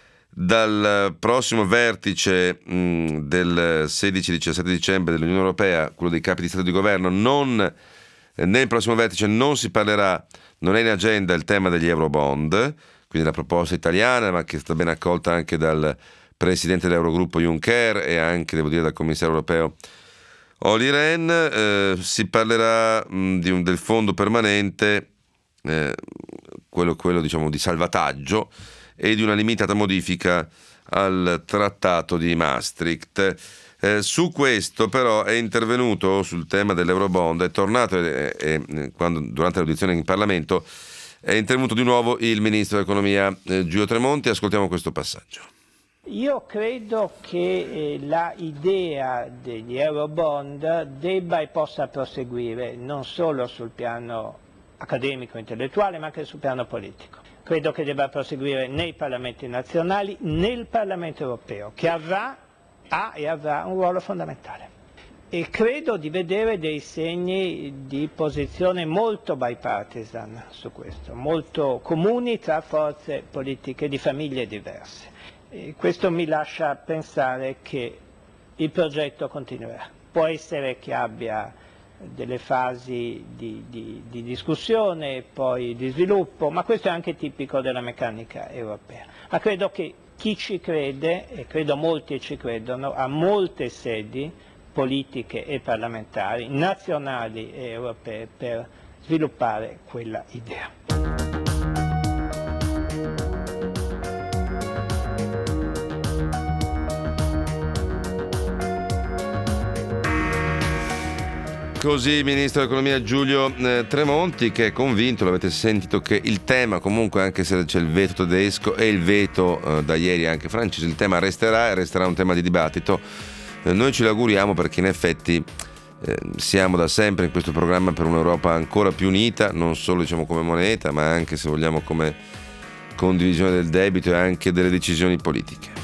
dal prossimo vertice mh, del sedici diciassette dicembre dell'Unione Europea, quello dei capi di Stato e di Governo, non, eh, nel prossimo vertice non si parlerà, non è in agenda il tema degli Eurobond, quindi la proposta italiana, ma che sta ben accolta anche dal presidente dell'Eurogruppo Juncker e anche, devo dire, dal commissario europeo Olli Rehn. Eh, si parlerà mh, di un, del fondo permanente, eh, quello, quello diciamo di salvataggio, e di una limitata modifica al trattato di Maastricht. Eh, su questo però è intervenuto, sul tema dell'Eurobond, è tornato e, e, quando, durante l'audizione in Parlamento è intervenuto di nuovo il ministro dell'economia eh, Giulio Tremonti. Ascoltiamo questo passaggio. Io credo che eh, la idea degli Eurobond debba e possa proseguire non solo sul piano accademico, intellettuale, ma anche sul piano politico. Credo che debba proseguire nei Parlamenti nazionali, nel Parlamento europeo, che avrà, ha e avrà un ruolo fondamentale. E credo di vedere dei segni di posizione molto bipartisan su questo, molto comuni tra forze politiche di famiglie diverse. E questo mi lascia pensare che il progetto continuerà. Può essere che abbia delle fasi di, di, di discussione, poi di sviluppo, ma questo è anche tipico della meccanica europea. Ma credo che chi ci crede, e credo molti ci credono, ha molte sedi politiche e parlamentari, nazionali e europee, per sviluppare quella idea. Così il Ministro dell'Economia Giulio eh, Tremonti, che è convinto, l'avete sentito, che il tema comunque, anche se c'è il veto tedesco e il veto eh, da ieri anche francese, il tema resterà e resterà un tema di dibattito. Eh, noi ce l'auguriamo, perché in effetti eh, siamo da sempre in questo programma per un'Europa ancora più unita, non solo diciamo come moneta, ma anche, se vogliamo, come condivisione del debito e anche delle decisioni politiche.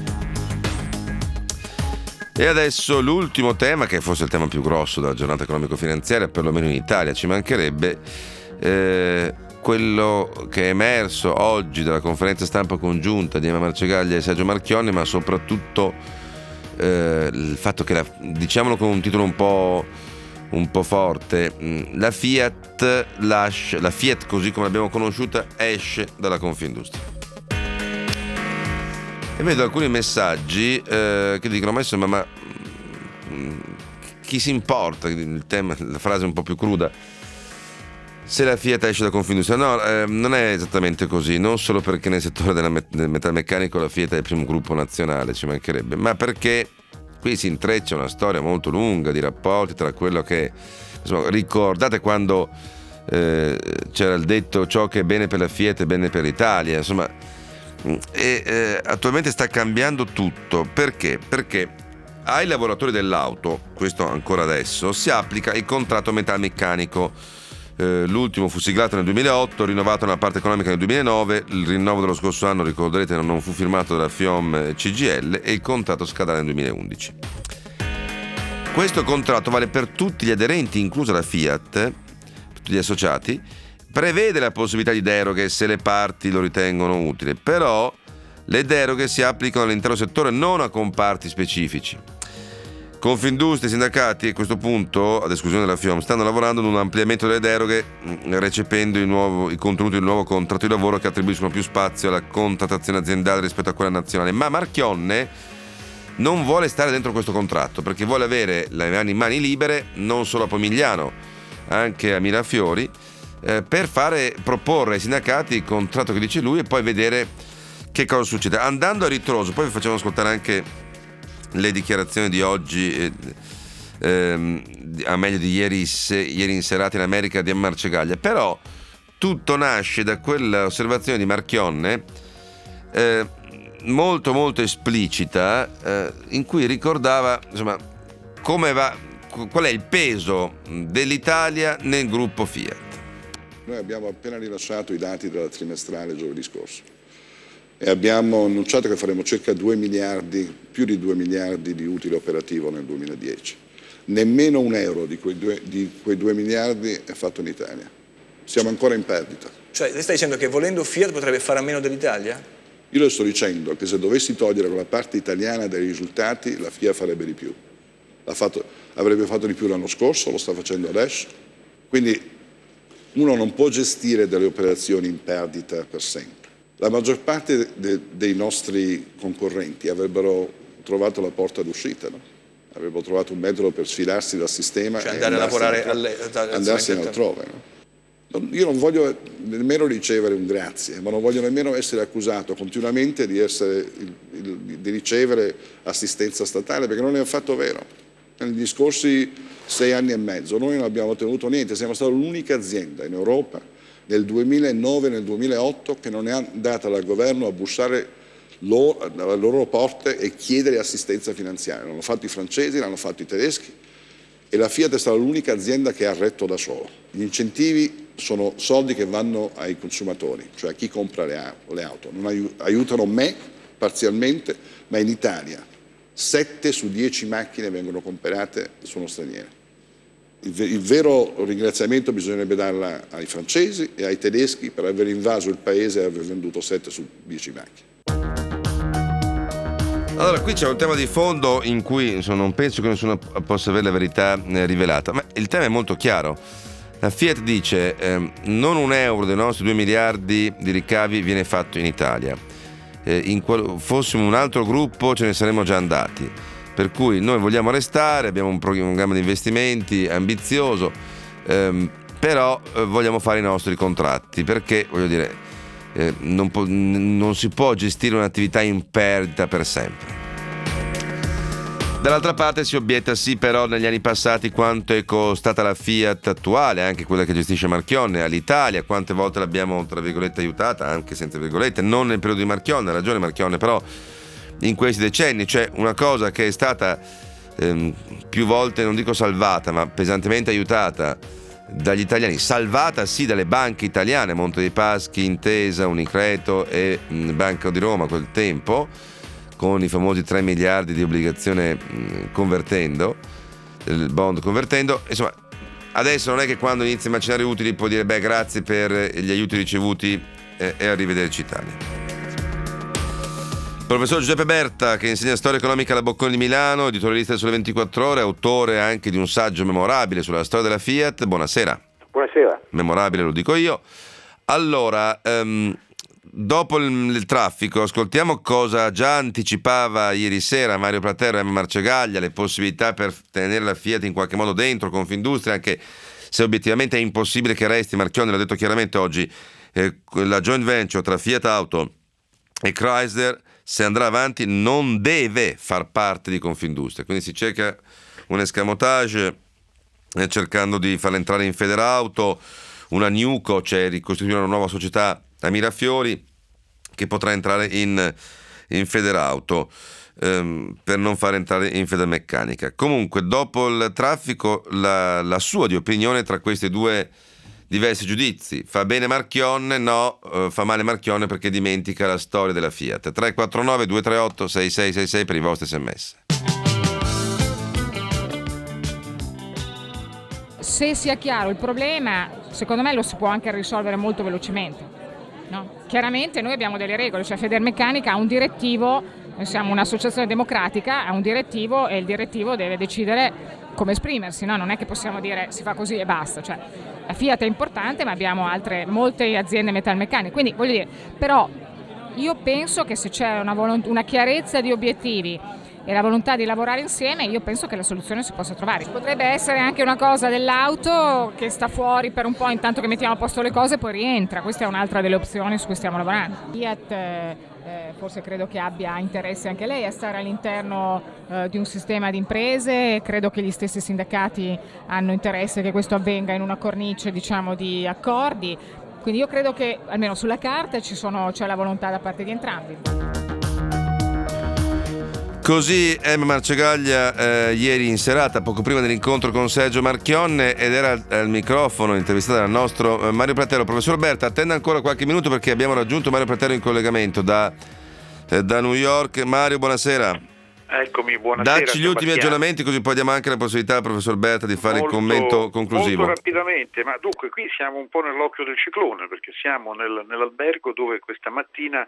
E adesso l'ultimo tema, che è forse il tema più grosso della giornata economico-finanziaria, perlomeno in Italia, ci mancherebbe, eh, quello che è emerso oggi dalla conferenza stampa congiunta di Emma Marcegaglia e Sergio Marchionne, ma soprattutto eh, il fatto che, la, diciamolo con un titolo un po', un po' forte, la Fiat, lascia, la Fiat così come l'abbiamo conosciuta esce dalla Confindustria. E vedo alcuni messaggi eh, che dicono: ma insomma, ma mh, chi si importa? Il tema, la frase è un po' più cruda. Se la Fiat esce da Confindustria, no, eh, non è esattamente così. Non solo perché nel settore della met- del metalmeccanico la Fiat è il primo gruppo nazionale, ci mancherebbe, ma perché qui si intreccia una storia molto lunga di rapporti tra quello che, insomma, ricordate quando eh, c'era il detto: ciò che è bene per la Fiat è bene per l'Italia, insomma. E eh, attualmente sta cambiando tutto. Perché? Perché ai lavoratori dell'auto, questo ancora adesso, si applica il contratto metalmeccanico. Eh, l'ultimo fu siglato nel duemilaotto, rinnovato nella parte economica nel duemilanove. Il rinnovo dello scorso anno, ricorderete, non fu firmato dalla FIOM C G I L e il contratto scadrà nel duemilaundici. Questo contratto vale per tutti gli aderenti, inclusa la Fiat, per tutti gli associati. Prevede la possibilità di deroghe se le parti lo ritengono utile, però le deroghe si applicano all'intero settore, non a comparti specifici. Confindustria e sindacati a questo punto, ad esclusione della FIOM, stanno lavorando ad un ampliamento delle deroghe, recependo il nuovo, i contenuti del nuovo contratto di lavoro che attribuiscono più spazio alla contrattazione aziendale rispetto a quella nazionale. Ma Marchionne non vuole stare dentro questo contratto, perché vuole avere le mani, mani libere, non solo a Pomigliano, anche a Mirafiori, Eh, per fare proporre ai sindacati il contratto che dice lui e poi vedere che cosa succede. Andando a ritroso, poi vi facciamo ascoltare anche le dichiarazioni di oggi, eh, ehm, a meglio di ieri, se, ieri in serata in America, di Marcegaglia. Però tutto nasce da quell'osservazione di Marchionne eh, molto molto esplicita, eh, in cui ricordava, insomma, come va, qual è il peso dell'Italia nel gruppo Fiat. Noi abbiamo appena rilasciato i dati della trimestrale giovedì scorso e abbiamo annunciato che faremo circa due miliardi, più di due miliardi di utile operativo nel duemiladieci. Nemmeno un euro di quei due, di quei due miliardi è fatto in Italia. Siamo ancora in perdita. Cioè, lei sta dicendo che volendo Fiat potrebbe fare a meno dell'Italia? Io le sto dicendo che se dovessi togliere quella parte italiana dai risultati, la Fiat farebbe di più. L'ha fatto, avrebbe fatto di più l'anno scorso, lo sta facendo adesso. Quindi uno non può gestire delle operazioni in perdita per sempre. La maggior parte de, dei nostri concorrenti avrebbero trovato la porta d'uscita, no? Avrebbero trovato un metodo per sfilarsi dal sistema, cioè andare a lavorare alle, andarsene altrove. No? Io non voglio nemmeno ricevere un grazie, ma non voglio nemmeno essere accusato continuamente di, essere, il, il, di ricevere assistenza statale, perché non è affatto vero. Negli scorsi sei anni e mezzo noi non abbiamo ottenuto niente, siamo stata l'unica azienda in Europa nel duemilanove e nel duemilaotto che non è andata dal governo a bussare loro, alle loro porte e chiedere assistenza finanziaria. L'hanno fatto i francesi, l'hanno fatto i tedeschi e la Fiat è stata l'unica azienda che ha retto da solo. Gli incentivi sono soldi che vanno ai consumatori, cioè a chi compra le auto, non aiutano me parzialmente, ma in Italia sette su dieci macchine vengono comprate sono straniere. Il, il vero ringraziamento bisognerebbe darla ai francesi e ai tedeschi per aver invaso il paese e aver venduto sette su dieci macchine. Allora, qui c'è un tema di fondo in cui insomma, non penso che nessuno possa avere la verità eh, rivelata, ma il tema è molto chiaro. La Fiat dice eh, non un euro dei nostri due miliardi di ricavi viene fatto in Italia. Eh, in qual- fossimo un altro gruppo ce ne saremmo già andati. Per cui noi vogliamo restare, abbiamo un programma di investimenti ambizioso, ehm, però eh, vogliamo fare i nostri contratti, perché voglio dire eh, non, po- non si può gestire un'attività in perdita per sempre. Dall'altra parte si obietta sì, però negli anni passati quanto è costata la Fiat attuale, anche quella che gestisce Marchionne, all'Italia, quante volte l'abbiamo tra virgolette aiutata, anche senza virgolette, non nel periodo di Marchionne, ha ragione Marchionne, però in questi decenni, cioè una cosa che è stata ehm, più volte, non dico salvata, ma pesantemente aiutata dagli italiani, salvata sì dalle banche italiane, Monte dei Paschi, Intesa, Unicredito e mh, Banca di Roma a quel tempo, con i famosi tre miliardi di obbligazione mh, convertendo, il bond convertendo, insomma, adesso non è che quando inizi a macinare utili puoi dire beh grazie per gli aiuti ricevuti eh, e arrivederci Italia. Professor Giuseppe Berta, che insegna storia economica alla Bocconi di Milano, editorialista del Sole ventiquattro Ore, autore anche di un saggio memorabile sulla storia della Fiat. Buonasera. Buonasera. Memorabile lo dico io. Allora, um, dopo il, il traffico, ascoltiamo cosa già anticipava ieri sera Mario Platero e Emma Marcegaglia, le possibilità per tenere la Fiat in qualche modo dentro Confindustria, anche se obiettivamente è impossibile che resti. Marchionne l'ha detto chiaramente oggi, eh, la joint venture tra Fiat Auto e Chrysler, se andrà avanti, non deve far parte di Confindustria, quindi si cerca un escamotage eh, cercando di farla entrare in Federauto, una Newco, cioè ricostituire una nuova società a Mirafiori che potrà entrare in, in Federauto ehm, per non far entrare in Federmeccanica. Comunque dopo il traffico la, la sua di opinione tra questi due diversi giudizi: fa bene Marchionne? No, eh, fa male Marchionne perché dimentica la storia della Fiat. Tre quattro nove due tre otto sei sei sei sei per i vostri sms. Se sia chiaro il problema, secondo me lo si può anche risolvere molto velocemente, no? Chiaramente noi abbiamo delle regole, cioè Federmeccanica ha un direttivo, noi siamo un'associazione democratica, ha un direttivo e il direttivo deve decidere come esprimersi, no? Non è che possiamo dire si fa così e basta, cioè la Fiat è importante ma abbiamo altre molte aziende metalmeccaniche, quindi voglio dire, però io penso che se c'è una, volont- una chiarezza di obiettivi e la volontà di lavorare insieme, io penso che la soluzione si possa trovare. Potrebbe essere anche una cosa dell'auto che sta fuori per un po' intanto che mettiamo a posto le cose, poi rientra, questa è un'altra delle opzioni su cui stiamo lavorando. Fiat eh, forse credo che abbia interesse anche lei a stare all'interno eh, di un sistema di imprese, credo che gli stessi sindacati hanno interesse che questo avvenga in una cornice, diciamo, di accordi, quindi io credo che almeno sulla carta ci sono, c'è la volontà da parte di entrambi. Così Emma Marcegaglia eh, ieri in serata, poco prima dell'incontro con Sergio Marchionne, ed era al, al microfono intervistata dal nostro eh, Mario Platero. Professor Berta, attenda ancora qualche minuto perché abbiamo raggiunto Mario Platero in collegamento da, eh, da New York. Mario, buonasera. Eccomi, buonasera. Dacci gli ultimi aggiornamenti così poi diamo anche la possibilità al professor Berta di fare molto, il commento conclusivo. Molto rapidamente, ma dunque qui siamo un po' nell'occhio del ciclone perché siamo nel, nell'albergo dove questa mattina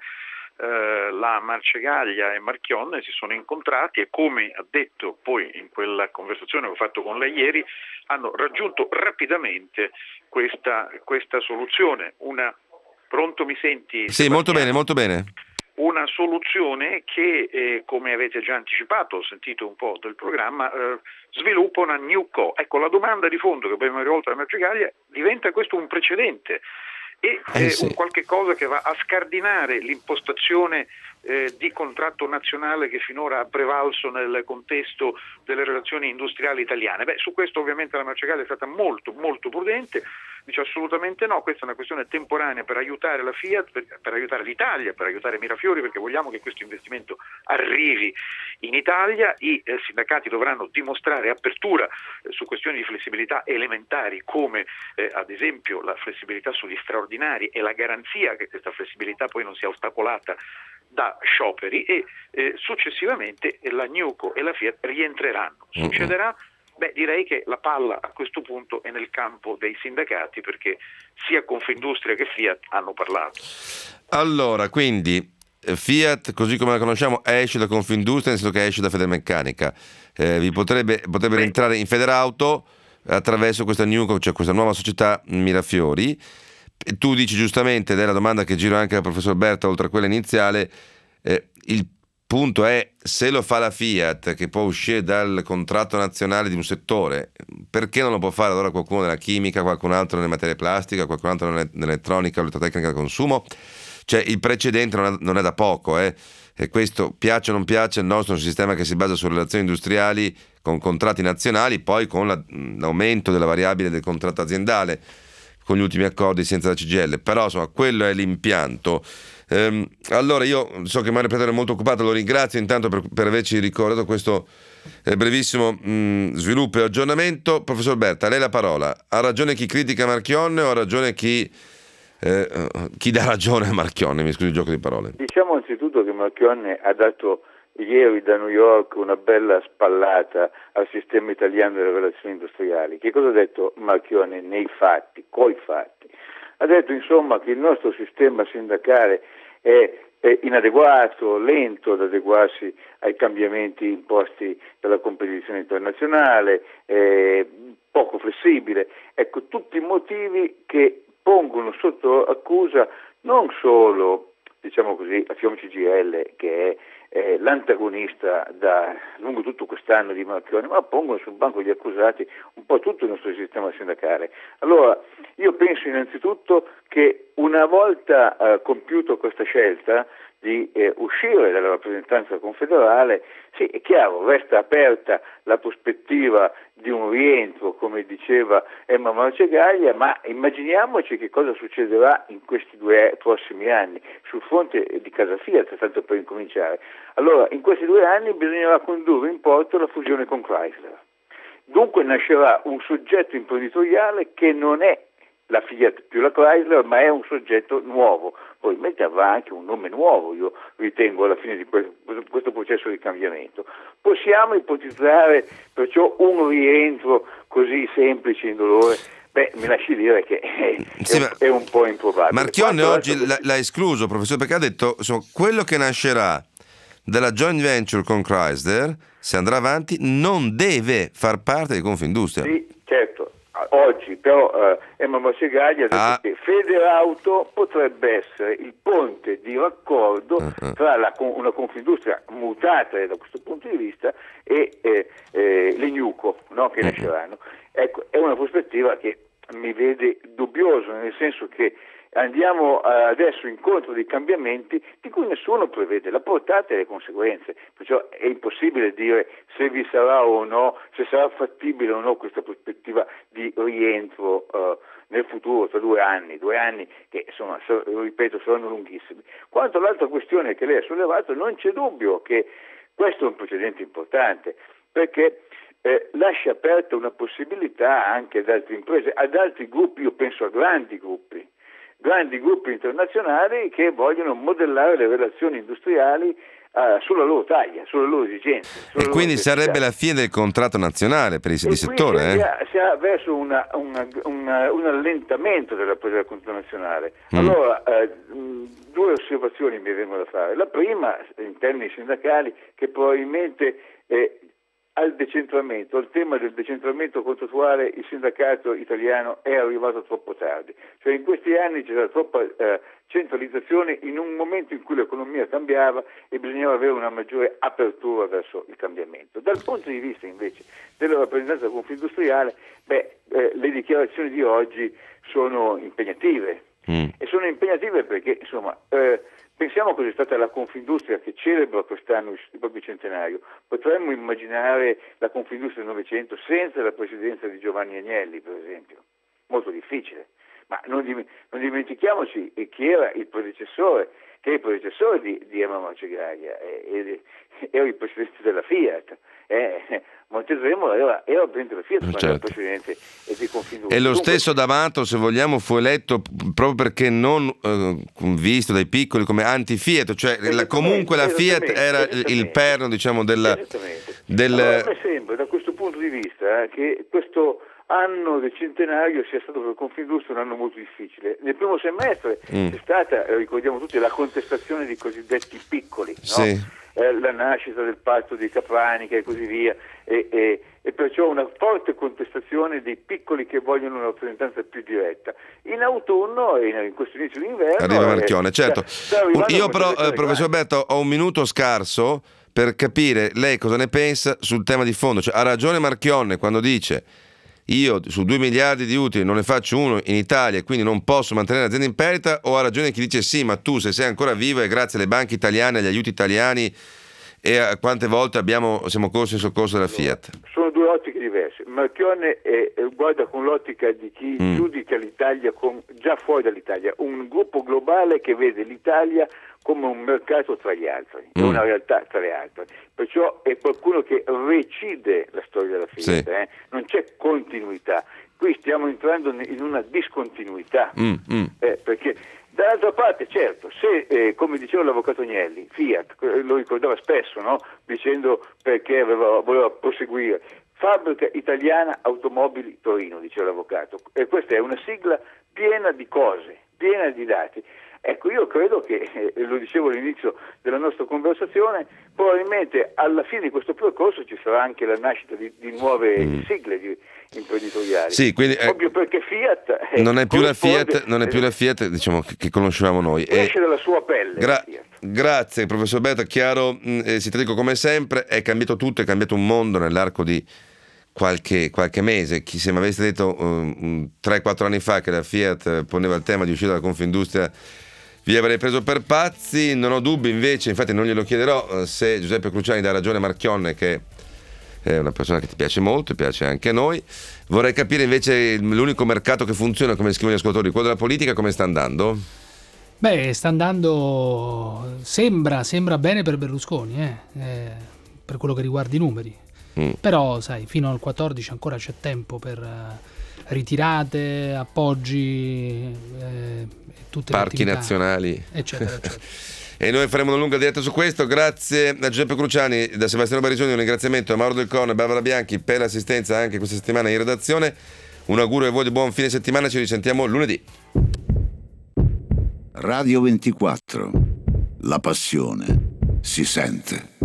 Eh, la Marcegaglia e Marchionne si sono incontrati e, come ha detto poi in quella conversazione che ho fatto con lei ieri, hanno raggiunto rapidamente questa, questa soluzione. Una, pronto mi senti? Sì, molto bene, molto bene. Una soluzione che, eh, come avete già anticipato, ho sentito un po' del programma, eh, sviluppa una Newco. Ecco, la domanda di fondo che abbiamo rivolto alla Marcegaglia: diventa questo un precedente? E eh, sì. un qualche cosa che va a scardinare l'impostazione eh, di contratto nazionale che finora ha prevalso nel contesto delle relazioni industriali italiane. Beh, su questo ovviamente la Marcegaglia è stata molto molto prudente, dice assolutamente no, questa è una questione temporanea per aiutare la Fiat, per, per aiutare l'Italia, per aiutare Mirafiori, perché vogliamo che questo investimento arrivi in Italia. I eh, sindacati dovranno dimostrare apertura eh, su questioni di flessibilità elementari come eh, ad esempio la flessibilità sugli straordinari e la garanzia che questa flessibilità poi non sia ostacolata da scioperi, e eh, successivamente la Newco e la Fiat rientreranno. Succederà? Beh, direi che la palla a questo punto è nel campo dei sindacati, perché sia Confindustria che Fiat hanno parlato. Allora, quindi Fiat, così come la conosciamo, esce da Confindustria, nel senso che esce da Federmeccanica. Eh, vi potrebbe, potrebbe rientrare in Federauto attraverso questa Newco, cioè questa nuova società Mirafiori. Tu dici giustamente, ed è la domanda che giro anche al professor Berta oltre a quella iniziale, eh, il punto è, se lo fa la Fiat, che può uscire dal contratto nazionale di un settore, perché non lo può fare allora qualcuno nella chimica, qualcun altro nelle materie plastiche, qualcun altro nell'elettronica o elettrotecnica da consumo? Cioè il precedente non è, non è da poco, eh? E questo, piace o non piace, il nostro è un sistema che si basa su relazioni industriali con contratti nazionali, poi con la, l'aumento della variabile del contratto aziendale, con gli ultimi accordi senza la C G I L, però insomma quello è l'impianto. Ehm, allora io so che Mario Pretore è molto occupato, lo ringrazio intanto per, per averci ricordato questo eh, brevissimo mh, sviluppo e aggiornamento. Professor Berta, a lei la parola. Ha ragione chi critica Marchionne o ha ragione chi, eh, chi dà ragione a Marchionne? Mi scusi il gioco di parole. Diciamo anzitutto che Marchionne ha dato ieri da New York una bella spallata al sistema italiano delle relazioni industriali. Che cosa ha detto Marchionne nei fatti, coi fatti? Ha detto insomma che il nostro sistema sindacale è, è inadeguato, lento ad adeguarsi ai cambiamenti imposti dalla competizione internazionale, è poco flessibile. Ecco, tutti i motivi che pongono sotto accusa non solo, diciamo così, la FIOM C G I L, che è eh, l'antagonista da lungo tutto quest'anno di Marchionne, ma pongono sul banco degli accusati un po' tutto il nostro sistema sindacale. Allora, io penso innanzitutto che una volta eh, compiuto questa scelta di eh, uscire dalla rappresentanza confederale, sì, è chiaro, resta aperta la prospettiva di un rientro, come diceva Emma Marcegaglia, ma immaginiamoci che cosa succederà in questi due prossimi anni sul fronte di casa Fiat, tanto per incominciare. Allora, in questi due anni bisognerà condurre in porto la fusione con Chrysler. Dunque nascerà un soggetto imprenditoriale che non è la Fiat più la Chrysler, ma è un soggetto nuovo. Probabilmente avrà anche un nome nuovo, io ritengo, alla fine di questo, questo processo di cambiamento. Possiamo ipotizzare perciò un rientro così semplice, indolore? Beh, mi lasci dire che è, sì, è, è un po' improbabile. Marchionne oggi l'ha, l'ha escluso, professore, perché ha detto insomma, quello che nascerà dalla joint venture con Chrysler, se andrà avanti, non deve far parte di Confindustria. Sì, certo. Oggi però eh, Emma Marcegaglia ha detto ah. che Federauto potrebbe essere il ponte di raccordo uh-huh. tra la, una Confindustria mutata da questo punto di vista e eh, eh, le Nuco, no, che uh-huh. nasceranno. Ecco, è una prospettiva che mi vede dubbioso, nel senso che andiamo adesso incontro dei cambiamenti di cui nessuno prevede la portata e le conseguenze, perciò è impossibile dire se vi sarà o no, se sarà fattibile o no questa prospettiva di rientro uh, nel futuro, tra due anni, due anni che insomma, lo ripeto, saranno lunghissimi. Quanto all'altra questione che lei ha sollevato, non c'è dubbio che questo è un precedente importante, perché eh, lascia aperta una possibilità anche ad altre imprese, ad altri gruppi, io penso a grandi gruppi, grandi gruppi internazionali che vogliono modellare le relazioni industriali uh, sulla loro taglia, sulle loro esigenze. Sulle e loro quindi necessità. Sarebbe la fine del contratto nazionale per i di settore? Si eh? ha, si ha verso una, una, una, un allentamento della presa del contratto nazionale. Mm. Allora, uh, due osservazioni mi vengono da fare. La prima, in termini sindacali, che probabilmente eh, al decentramento, al tema del decentramento contrattuale, il sindacato italiano è arrivato troppo tardi. Cioè in questi anni c'era troppa eh, centralizzazione in un momento in cui l'economia cambiava e bisognava avere una maggiore apertura verso il cambiamento. Dal punto di vista invece della rappresentanza confindustriale, beh, eh, le dichiarazioni di oggi sono impegnative. Mm. E sono impegnative perché, insomma, eh, pensiamo cosa è stata la Confindustria che celebra quest'anno il proprio centenario. Potremmo immaginare la Confindustria del Novecento senza la presidenza di Giovanni Agnelli, per esempio. Molto difficile. Ma non, dim- non dimentichiamoci chi era il predecessore, che è il predecessore di, di Emma Marcegaglia, era il presidente della Fiat. Eh, Montezemolo era, era il presidente della Fiat, quando certo. era il presidente di Confindustria. E lo Dunque, stesso D'Amato, se vogliamo, fu eletto proprio perché non eh, visto dai piccoli come anti-Fiat, cioè la, comunque la Fiat era il perno, diciamo, della... Del... Allora, mi sembra, da questo punto di vista, eh, che questo anno del centenario sia stato per Confindustria un anno molto difficile. Nel primo semestre mm. c'è stata, eh, ricordiamo tutti, la contestazione dei cosiddetti piccoli, no? Sì. Eh, la nascita del patto di Capranica e così via, e, e, e perciò una forte contestazione dei piccoli che vogliono una rappresentanza più diretta. In autunno, in, in questo inizio di inverno... Arriva Marchionne, eh, certo. sta, sta Io però, eh, professor Berto, ho un minuto scarso per capire lei cosa ne pensa sul tema di fondo. Cioè, ha ragione Marchionne quando dice io su due miliardi di utili non ne faccio uno in Italia e quindi non posso mantenere l'azienda in perdita, o ha ragione chi dice sì, ma tu se sei ancora vivo è grazie alle banche italiane, agli aiuti italiani e a quante volte abbiamo, siamo corsi in soccorso della Fiat? Sono due ottiche diverse. Marchionne è, è, guarda con l'ottica di chi mm. giudica l'Italia con, già fuori dall'Italia, un gruppo globale che vede l'Italia come un mercato tra gli altri, è mm. una realtà tra le altre, perciò è qualcuno che recide la storia della Fiat, sì. eh? Non c'è continuità, qui stiamo entrando in una discontinuità, mm. Mm. Eh, perché dall'altra parte, certo, se, eh, come diceva l'avvocato Agnelli, Fiat, lo ricordava spesso, no? Dicendo perché aveva, voleva proseguire, Fabbrica Italiana Automobili Torino, diceva l'avvocato, e questa è una sigla piena di cose, piena di dati. Ecco, io credo che, eh, lo dicevo all'inizio della nostra conversazione, probabilmente alla fine di questo percorso ci sarà anche la nascita di, di nuove mm. sigle di, imprenditoriali. Sì, quindi, eh, ovvio, perché Fiat eh, non è più la Fiat, non è più la Fiat, diciamo, che, che conoscevamo noi. Esce e, dalla sua pelle. Gra- grazie, professor Berto, chiaro, eh, sintetico come sempre, è cambiato tutto, è cambiato un mondo nell'arco di qualche, qualche mese. Chi se mi avesse detto um, tre quattro anni fa che la Fiat poneva il tema di uscire dalla Confindustria, vi avrei preso per pazzi. Non ho dubbi invece, infatti non glielo chiederò, se Giuseppe Cruciani dà ragione a Marchionne, che è una persona che ti piace molto, piace anche a noi. Vorrei capire invece l'unico mercato che funziona, come scrivono gli ascoltatori, quello della politica, come sta andando? Beh, sta andando, sembra, sembra bene per Berlusconi, eh? Eh, per quello che riguarda i numeri. Mm. Però, sai, fino al quattordici ancora c'è tempo per uh, ritirate, appoggi, eh, tutte parchi le nazionali, eccetera, eccetera. E noi faremo una lunga diretta su questo. Grazie a Giuseppe Cruciani, da Sebastiano Barisoni, un ringraziamento a Mauro Del Corno e Barbara Bianchi per l'assistenza anche questa settimana in redazione. Un augurio a voi di buon fine settimana, ci risentiamo lunedì. Radio ventiquattro, la passione si sente.